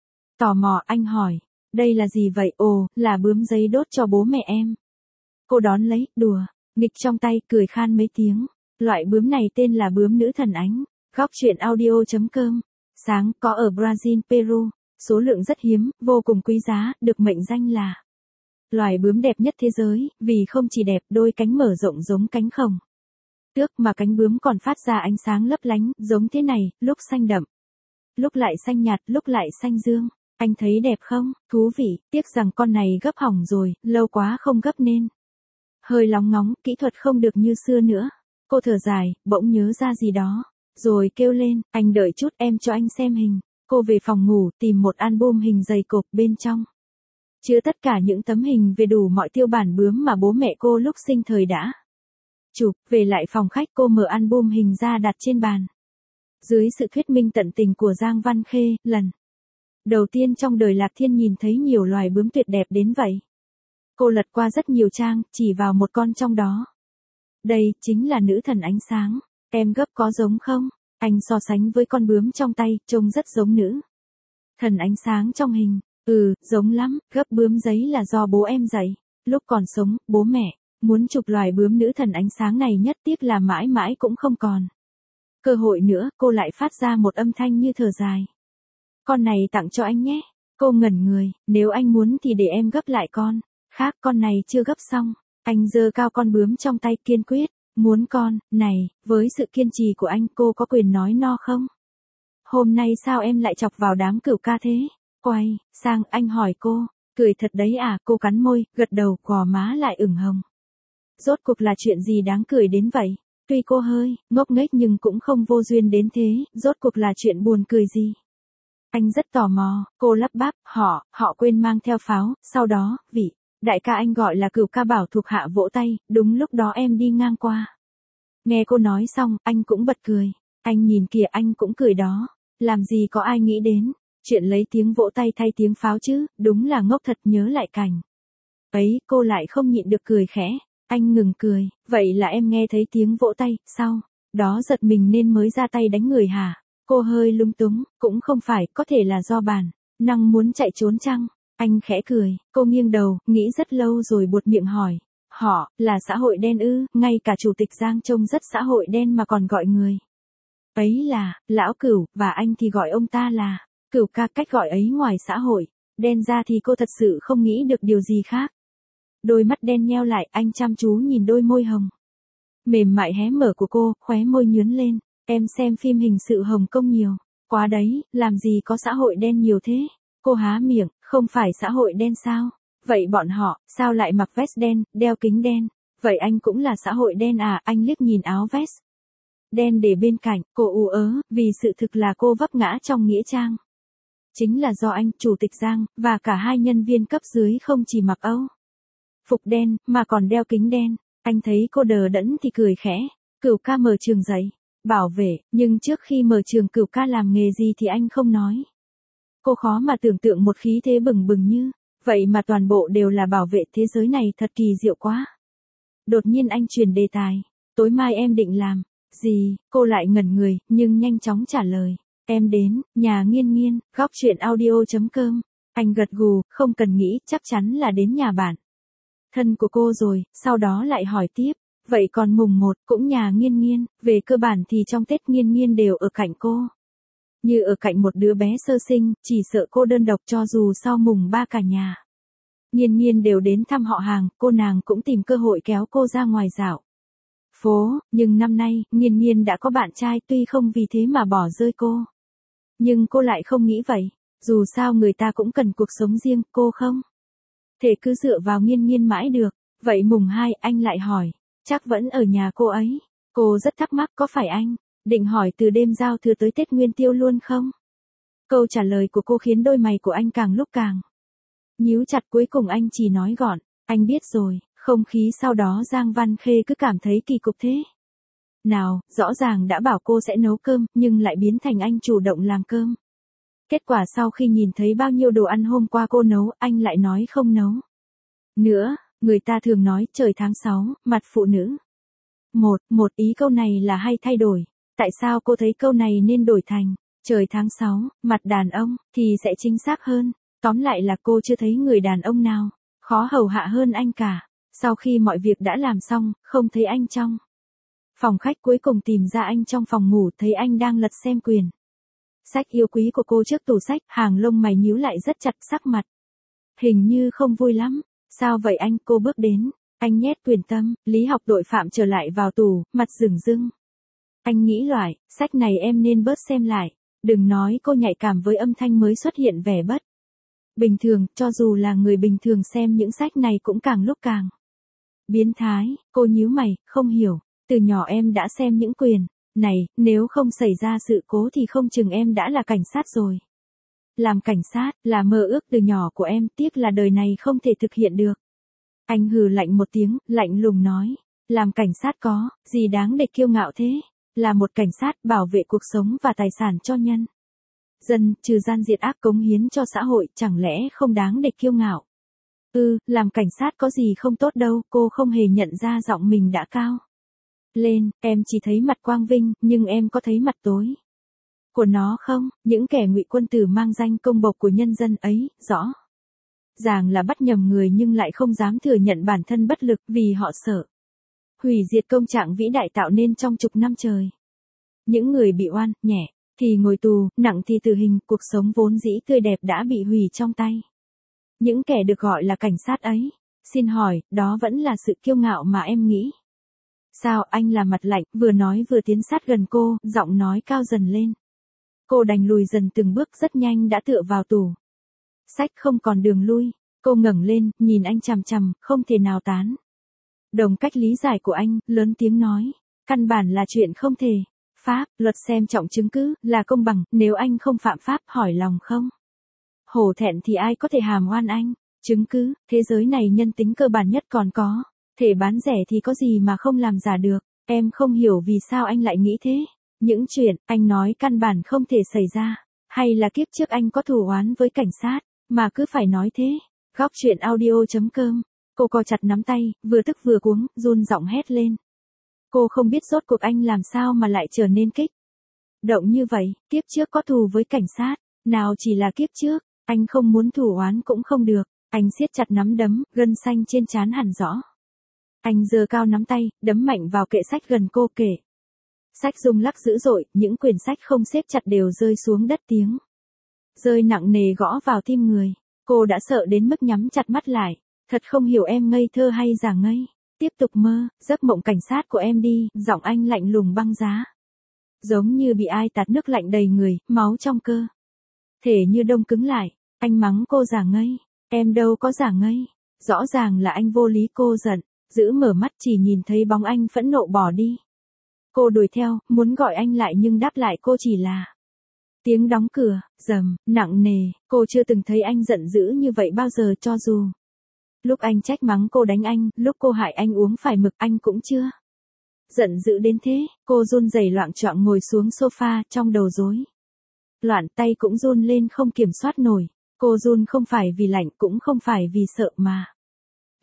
Tò mò, anh hỏi, đây là gì vậy? Ồ, là bướm giấy đốt cho bố mẹ em. Cô đón lấy, đùa, nghịch trong tay, cười khan mấy tiếng. Loại bướm này tên là bướm nữ thần ánh. Góc truyện audio chấm com. Sáng, có ở Brazil, Peru. Số lượng rất hiếm, vô cùng quý giá, được mệnh danh là loài bướm đẹp nhất thế giới, vì không chỉ đẹp, đôi cánh mở rộng giống cánh khổng tước mà cánh bướm còn phát ra ánh sáng lấp lánh, giống thế này, lúc xanh đậm, lúc lại xanh nhạt, lúc lại xanh dương. Anh thấy đẹp không? Thú vị, tiếc rằng con này gấp hỏng rồi, lâu quá không gấp nên hơi lóng ngóng, kỹ thuật không được như xưa nữa. Cô thở dài, bỗng nhớ ra gì đó, rồi kêu lên, anh đợi chút, em cho anh xem hình. Cô về phòng ngủ, tìm một album hình dày cộp, bên trong chứa tất cả những tấm hình về đủ mọi tiêu bản bướm mà bố mẹ cô lúc sinh thời đã chụp. Về lại phòng khách, cô mở album hình ra đặt trên bàn. Dưới sự thuyết minh tận tình của Giang Văn Khê, lần đầu tiên trong đời Lạc Thiên nhìn thấy nhiều loài bướm tuyệt đẹp đến vậy. Cô lật qua rất nhiều trang, chỉ vào một con trong đó. Đây, chính là nữ thần ánh sáng. Em gấp có giống không? Anh so sánh với con bướm trong tay, trông rất giống nữ thần ánh sáng trong hình. Ừ, giống lắm, gấp bướm giấy là do bố em dạy. Lúc còn sống, bố mẹ muốn chụp loài bướm nữ thần ánh sáng này, nhất tiếc là mãi mãi cũng không còn cơ hội nữa. Cô lại phát ra một âm thanh như thở dài. Con này tặng cho anh nhé. Cô ngẩn người, nếu anh muốn thì để em gấp lại con khác, con này chưa gấp xong. Anh giơ cao con bướm trong tay, kiên quyết, muốn con này. Với sự kiên trì của anh, cô có quyền nói no không? Hôm nay sao em lại chọc vào đám cửu ca thế? Quay sang, anh hỏi cô, cười thật đấy à? Cô cắn môi, gật đầu, gò má lại ửng hồng. Rốt cuộc là chuyện gì đáng cười đến vậy? Tuy cô hơi ngốc nghếch nhưng cũng không vô duyên đến thế, rốt cuộc là chuyện buồn cười gì? Anh rất tò mò. Cô lắp bắp, họ, họ quên mang theo pháo. Sau đó, vị đại ca anh gọi là Cửu ca bảo thuộc hạ vỗ tay, đúng lúc đó em đi ngang qua. Nghe cô nói xong, anh cũng bật cười. Anh nhìn kìa, anh cũng cười đó. Làm gì có ai nghĩ đến chuyện lấy tiếng vỗ tay thay tiếng pháo chứ, đúng là ngốc thật. Nhớ lại cảnh ấy, cô lại không nhịn được cười khẽ. Anh ngừng cười, vậy là em nghe thấy tiếng vỗ tay, sau đó giật mình nên mới ra tay đánh người hả? Cô hơi lung túng, cũng không phải, có thể là do bản năng muốn chạy trốn chăng? Anh khẽ cười. Cô nghiêng đầu, nghĩ rất lâu rồi buột miệng hỏi, họ, là xã hội đen ư? Ngay cả Chủ tịch Giang trông rất xã hội đen mà còn gọi người ấy là lão Cửu, và anh thì gọi ông ta là Cửu ca. Cách gọi ấy ngoài xã hội đen ra thì cô thật sự không nghĩ được điều gì khác. Đôi mắt đen nheo lại, anh chăm chú nhìn đôi môi hồng mềm mại hé mở của cô, khóe môi nhướn lên. Em xem phim hình sự Hồng Kông nhiều quá đấy, làm gì có xã hội đen nhiều thế? Cô há miệng, không phải xã hội đen sao? Vậy bọn họ, sao lại mặc vest đen, đeo kính đen? Vậy anh cũng là xã hội đen à? Anh liếc nhìn áo vest đen để bên cạnh, cô ú ớ, vì sự thực là cô vấp ngã trong nghĩa trang. Chính là do anh, Chủ tịch Giang, và cả hai nhân viên cấp dưới không chỉ mặc âu phục đen, mà còn đeo kính đen. Anh thấy cô đờ đẫn thì cười khẽ. Cửu ca mở trường dạy bảo vệ, nhưng trước khi mở trường Cửu ca làm nghề gì thì anh không nói. Cô khó mà tưởng tượng một khí thế bừng bừng như vậy mà toàn bộ đều là bảo vệ, thế giới này thật kỳ diệu quá. Đột nhiên anh chuyển đề tài. Tối mai em định làm gì? Cô lại ngẩn người, nhưng nhanh chóng trả lời. Em đến, nhà Nghiên Nghiên, góc chuyện audio.com. Anh gật gù, không cần nghĩ, chắc chắn là đến nhà bạn thân của cô rồi, sau đó lại hỏi tiếp. Vậy còn mùng một, cũng nhà Nghiên Nghiên, về cơ bản thì trong Tết Nghiên Nghiên đều ở cạnh cô. Như ở cạnh một đứa bé sơ sinh, chỉ sợ cô đơn độc cho dù sau mùng ba cả nhà Nghiên Nghiên đều đến thăm họ hàng, cô nàng cũng tìm cơ hội kéo cô ra ngoài dạo phố, nhưng năm nay, Nghiên Nghiên đã có bạn trai tuy không vì thế mà bỏ rơi cô. Nhưng cô lại không nghĩ vậy, dù sao người ta cũng cần cuộc sống riêng, cô không thể cứ dựa vào Nghiên Nghiên mãi được. Vậy mùng hai anh lại hỏi, chắc vẫn ở nhà cô ấy. Cô rất thắc mắc có phải anh định hỏi từ đêm giao thừa tới Tết Nguyên Tiêu luôn không? Câu trả lời của cô khiến đôi mày của anh càng lúc càng nhíu chặt, cuối cùng anh chỉ nói gọn, anh biết rồi. Không khí sau đó Giang Văn Khê cứ cảm thấy kỳ cục thế nào, rõ ràng đã bảo cô sẽ nấu cơm, nhưng lại biến thành anh chủ động làm cơm. Kết quả sau khi nhìn thấy bao nhiêu đồ ăn hôm qua cô nấu, anh lại nói không nấu nữa. Người ta thường nói trời tháng sáu, mặt phụ nữ. Một, một ý câu này là hay thay đổi. Tại sao cô thấy câu này nên đổi thành trời tháng sáu, mặt đàn ông, thì sẽ chính xác hơn. Tóm lại là cô chưa thấy người đàn ông nào khó hầu hạ hơn anh cả. Sau khi mọi việc đã làm xong, không thấy anh trong phòng khách, cuối cùng tìm ra anh trong phòng ngủ, thấy anh đang lật xem quyển sách yêu quý của cô trước tủ sách, hàng lông mày nhíu lại rất chặt, sắc mặt hình như không vui lắm. Sao vậy anh? Cô bước đến, anh nhét quyển Tâm lý học tội phạm trở lại vào tủ, mặt rừng rưng. Anh nghĩ loại, sách này em nên bớt xem lại. Đừng nói cô nhạy cảm với âm thanh mới xuất hiện vẻ bất bình thường, cho dù là người bình thường xem những sách này cũng càng lúc càng biến thái. Cô nhíu mày, không hiểu, từ nhỏ em đã xem những quyển này, nếu không xảy ra sự cố thì không chừng em đã là cảnh sát rồi. Làm cảnh sát, là mơ ước từ nhỏ của em, tiếc là đời này không thể thực hiện được. Anh hừ lạnh một tiếng, lạnh lùng nói, làm cảnh sát có gì đáng để kiêu ngạo thế? Là một cảnh sát bảo vệ cuộc sống và tài sản cho nhân dân, trừ gian diệt ác cống hiến cho xã hội, chẳng lẽ không đáng để kiêu ngạo? Ừ, làm cảnh sát có gì không tốt đâu. Cô không hề nhận ra giọng mình đã cao lên, em chỉ thấy mặt quang vinh, nhưng em có thấy mặt tối của nó không? Những kẻ ngụy quân tử mang danh công bộc của nhân dân ấy, rõ ràng là bắt nhầm người nhưng lại không dám thừa nhận bản thân bất lực, vì họ sợ hủy diệt công trạng vĩ đại tạo nên trong chục năm trời. Những người bị oan, nhẹ thì ngồi tù, nặng thì tử hình, cuộc sống vốn dĩ tươi đẹp đã bị hủy trong tay những kẻ được gọi là cảnh sát ấy. Xin hỏi, đó vẫn là sự kiêu ngạo mà em nghĩ sao? Anh là mặt lạnh, vừa nói vừa tiến sát gần cô, giọng nói cao dần lên. Cô đành lùi dần từng bước, rất nhanh đã tựa vào tủ sách, không còn đường lui. Cô ngẩng lên, nhìn anh chằm chằm, không thể nào tán đồng cách lý giải của anh, lớn tiếng nói, căn bản là chuyện không thể. Pháp luật xem trọng chứng cứ, là công bằng, nếu anh không phạm pháp, hỏi lòng không hổ thẹn thì ai có thể hàm oan anh? Chứng cứ, thế giới này nhân tính cơ bản nhất còn có thể bán rẻ thì có gì mà không làm giả được. Em không hiểu vì sao anh lại nghĩ thế. Những chuyện anh nói căn bản không thể xảy ra, hay là kiếp trước anh có thù oán với cảnh sát mà cứ phải nói thế? Góc chuyện audio.com. Cô co chặt nắm tay, vừa tức vừa cuống, run giọng hét lên. Cô không biết rốt cuộc anh làm sao mà lại trở nên kích động như vậy. Kiếp trước có thù với cảnh sát, nào chỉ là kiếp trước, anh không muốn thù oán cũng không được. Anh siết chặt nắm đấm, gân xanh trên trán hẳn rõ. Anh giơ cao nắm tay, đấm mạnh vào kệ sách gần cô, kệ sách rung lắc dữ dội, những quyển sách không xếp chặt đều rơi xuống đất, tiếng rơi nặng nề gõ vào tim người. Cô đã sợ đến mức nhắm chặt mắt lại. Thật không hiểu em ngây thơ hay giả ngây. Tiếp tục mơ, giấc mộng cảnh sát của em đi. Giọng anh lạnh lùng băng giá, giống như bị ai tạt nước lạnh đầy người, máu trong cơ thể như đông cứng lại. Anh mắng cô giả ngây. Em đâu có giả ngây. Rõ ràng là anh vô lý. Cô giận giữ mở mắt, chỉ nhìn thấy bóng anh phẫn nộ bỏ đi. Cô đuổi theo, muốn gọi anh lại nhưng đáp lại cô chỉ là tiếng đóng cửa, rầm, nặng nề. Cô chưa từng thấy anh giận dữ như vậy bao giờ, cho dù lúc anh trách mắng cô đánh anh, lúc cô hại anh uống phải mực, anh cũng chưa giận dữ đến thế. Cô run rẩy loạng choạng ngồi xuống sofa, trong đầu rối loạn, tay cũng run lên không kiểm soát nổi. Cô run không phải vì lạnh, cũng không phải vì sợ, mà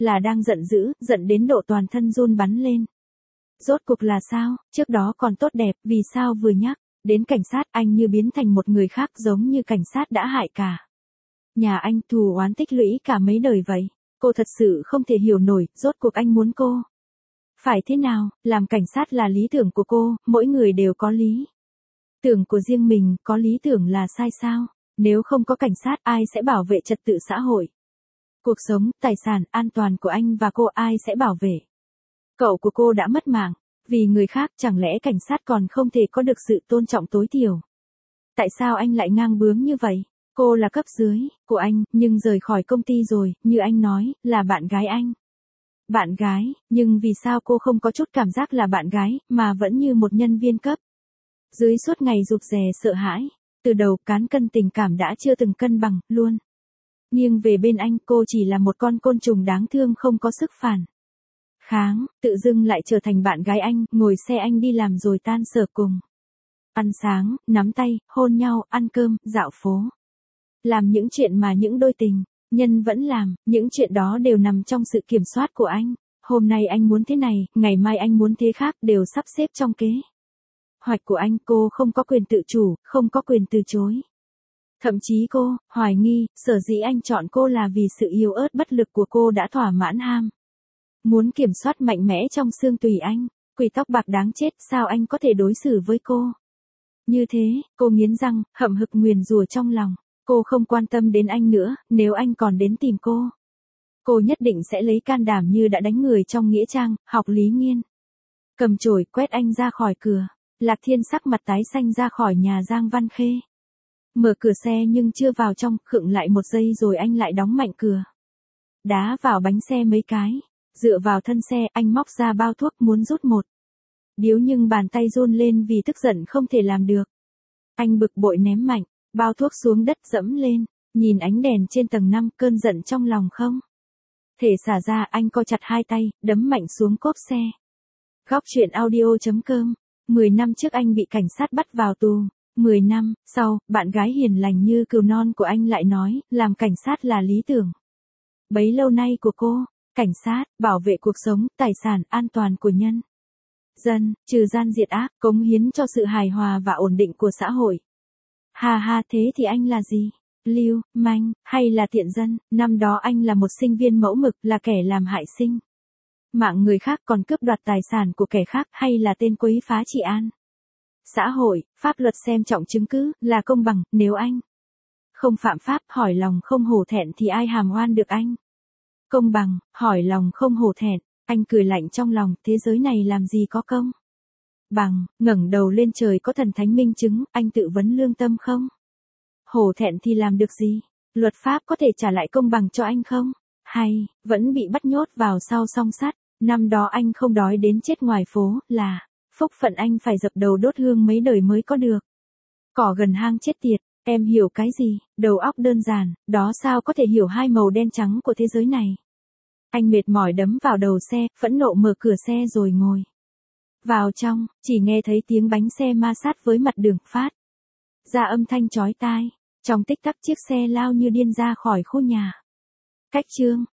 là đang giận dữ, giận đến độ toàn thân run bắn lên. Rốt cuộc là sao, trước đó còn tốt đẹp, vì sao vừa nhắc đến cảnh sát anh như biến thành một người khác, giống như cảnh sát đã hại cả nhà anh, thù oán tích lũy cả mấy đời vậy. Cô thật sự không thể hiểu nổi, rốt cuộc anh muốn cô phải thế nào, làm cảnh sát là lý tưởng của cô, mỗi người đều có lý tưởng của riêng mình, có lý tưởng là sai sao? Nếu không có cảnh sát ai sẽ bảo vệ trật tự xã hội? Cuộc sống, tài sản, an toàn của anh và cô ai sẽ bảo vệ? Cậu của cô đã mất mạng vì người khác, chẳng lẽ cảnh sát còn không thể có được sự tôn trọng tối thiểu? Tại sao anh lại ngang bướng như vậy? Cô là cấp dưới của anh, nhưng rời khỏi công ty rồi, như anh nói, là bạn gái anh. Bạn gái, nhưng vì sao cô không có chút cảm giác là bạn gái, mà vẫn như một nhân viên cấp dưới suốt ngày rụt rè sợ hãi? Từ đầu cán cân tình cảm đã chưa từng cân bằng, luôn nghiêng về bên anh, cô chỉ là một con côn trùng đáng thương không có sức phản kháng, tự dưng lại trở thành bạn gái anh, ngồi xe anh đi làm rồi tan sở cùng ăn sáng, nắm tay, hôn nhau, ăn cơm, dạo phố. Làm những chuyện mà những đôi tình nhân vẫn làm, những chuyện đó đều nằm trong sự kiểm soát của anh. Hôm nay anh muốn thế này, ngày mai anh muốn thế khác, đều sắp xếp trong kế hoạch của anh. Cô không có quyền tự chủ, không có quyền từ chối. Thậm chí cô hoài nghi, sở dĩ anh chọn cô là vì sự yếu ớt bất lực của cô đã thỏa mãn ham muốn kiểm soát mạnh mẽ trong xương tùy anh. Quỷ tóc bạc đáng chết, sao anh có thể đối xử với cô như thế? Cô nghiến răng, hậm hực nguyền rủa trong lòng. Cô không quan tâm đến anh nữa, nếu anh còn đến tìm cô, cô nhất định sẽ lấy can đảm như đã đánh người trong nghĩa trang, học Lý Nghiên. Cầm chổi quét anh ra khỏi cửa. Lạc Thiên sắc mặt tái xanh ra khỏi nhà Giang Văn Khê. Mở cửa xe nhưng chưa vào trong, khựng lại một giây rồi anh lại đóng mạnh cửa. Đá vào bánh xe mấy cái. Dựa vào thân xe, anh móc ra bao thuốc muốn rút một điếu nhưng bàn tay run lên vì tức giận không thể làm được. Anh bực bội ném mạnh bao thuốc xuống đất, dẫm lên, nhìn ánh đèn trên tầng năm, cơn giận trong lòng không thể xả ra, anh co chặt hai tay, đấm mạnh xuống cốp xe. Góc truyện audio chấm com. mười năm trước anh bị cảnh sát bắt vào tù. mười năm sau, bạn gái hiền lành như cừu non của anh lại nói, làm cảnh sát là lý tưởng bấy lâu nay của cô. Cảnh sát, bảo vệ cuộc sống, tài sản, an toàn của nhân dân, trừ gian diệt ác, cống hiến cho sự hài hòa và ổn định của xã hội. Ha ha, thế thì anh là gì? Lưu manh, hay là tiện dân? Năm đó anh là một sinh viên mẫu mực, là kẻ làm hại sinh mạng người khác, còn cướp đoạt tài sản của kẻ khác, hay là tên quấy phá trị an xã hội? Pháp luật xem trọng chứng cứ, là công bằng. Nếu anh không phạm pháp, hỏi lòng không hổ thẹn thì ai hàm oan được anh? Công bằng, hỏi lòng không hổ thẹn. Anh cười lạnh trong lòng, thế giới này làm gì có công bằng, ngẩng đầu lên trời có thần thánh minh chứng, anh tự vấn lương tâm không? Hổ thẹn thì làm được gì? Luật pháp có thể trả lại công bằng cho anh không? Hay, vẫn bị bắt nhốt vào sau song sắt? Năm đó anh không đói đến chết ngoài phố, là phúc phận anh phải dập đầu đốt hương mấy đời mới có được. Cỏ gần hang chết tiệt, em hiểu cái gì? Đầu óc đơn giản, đó sao có thể hiểu hai màu đen trắng của thế giới này? Anh mệt mỏi đấm vào đầu xe, phẫn nộ mở cửa xe rồi ngồi vào trong, chỉ nghe thấy tiếng bánh xe ma sát với mặt đường phát ra âm thanh chói tai. Trong tích tắc chiếc xe lao như điên ra khỏi khu nhà. Cách chương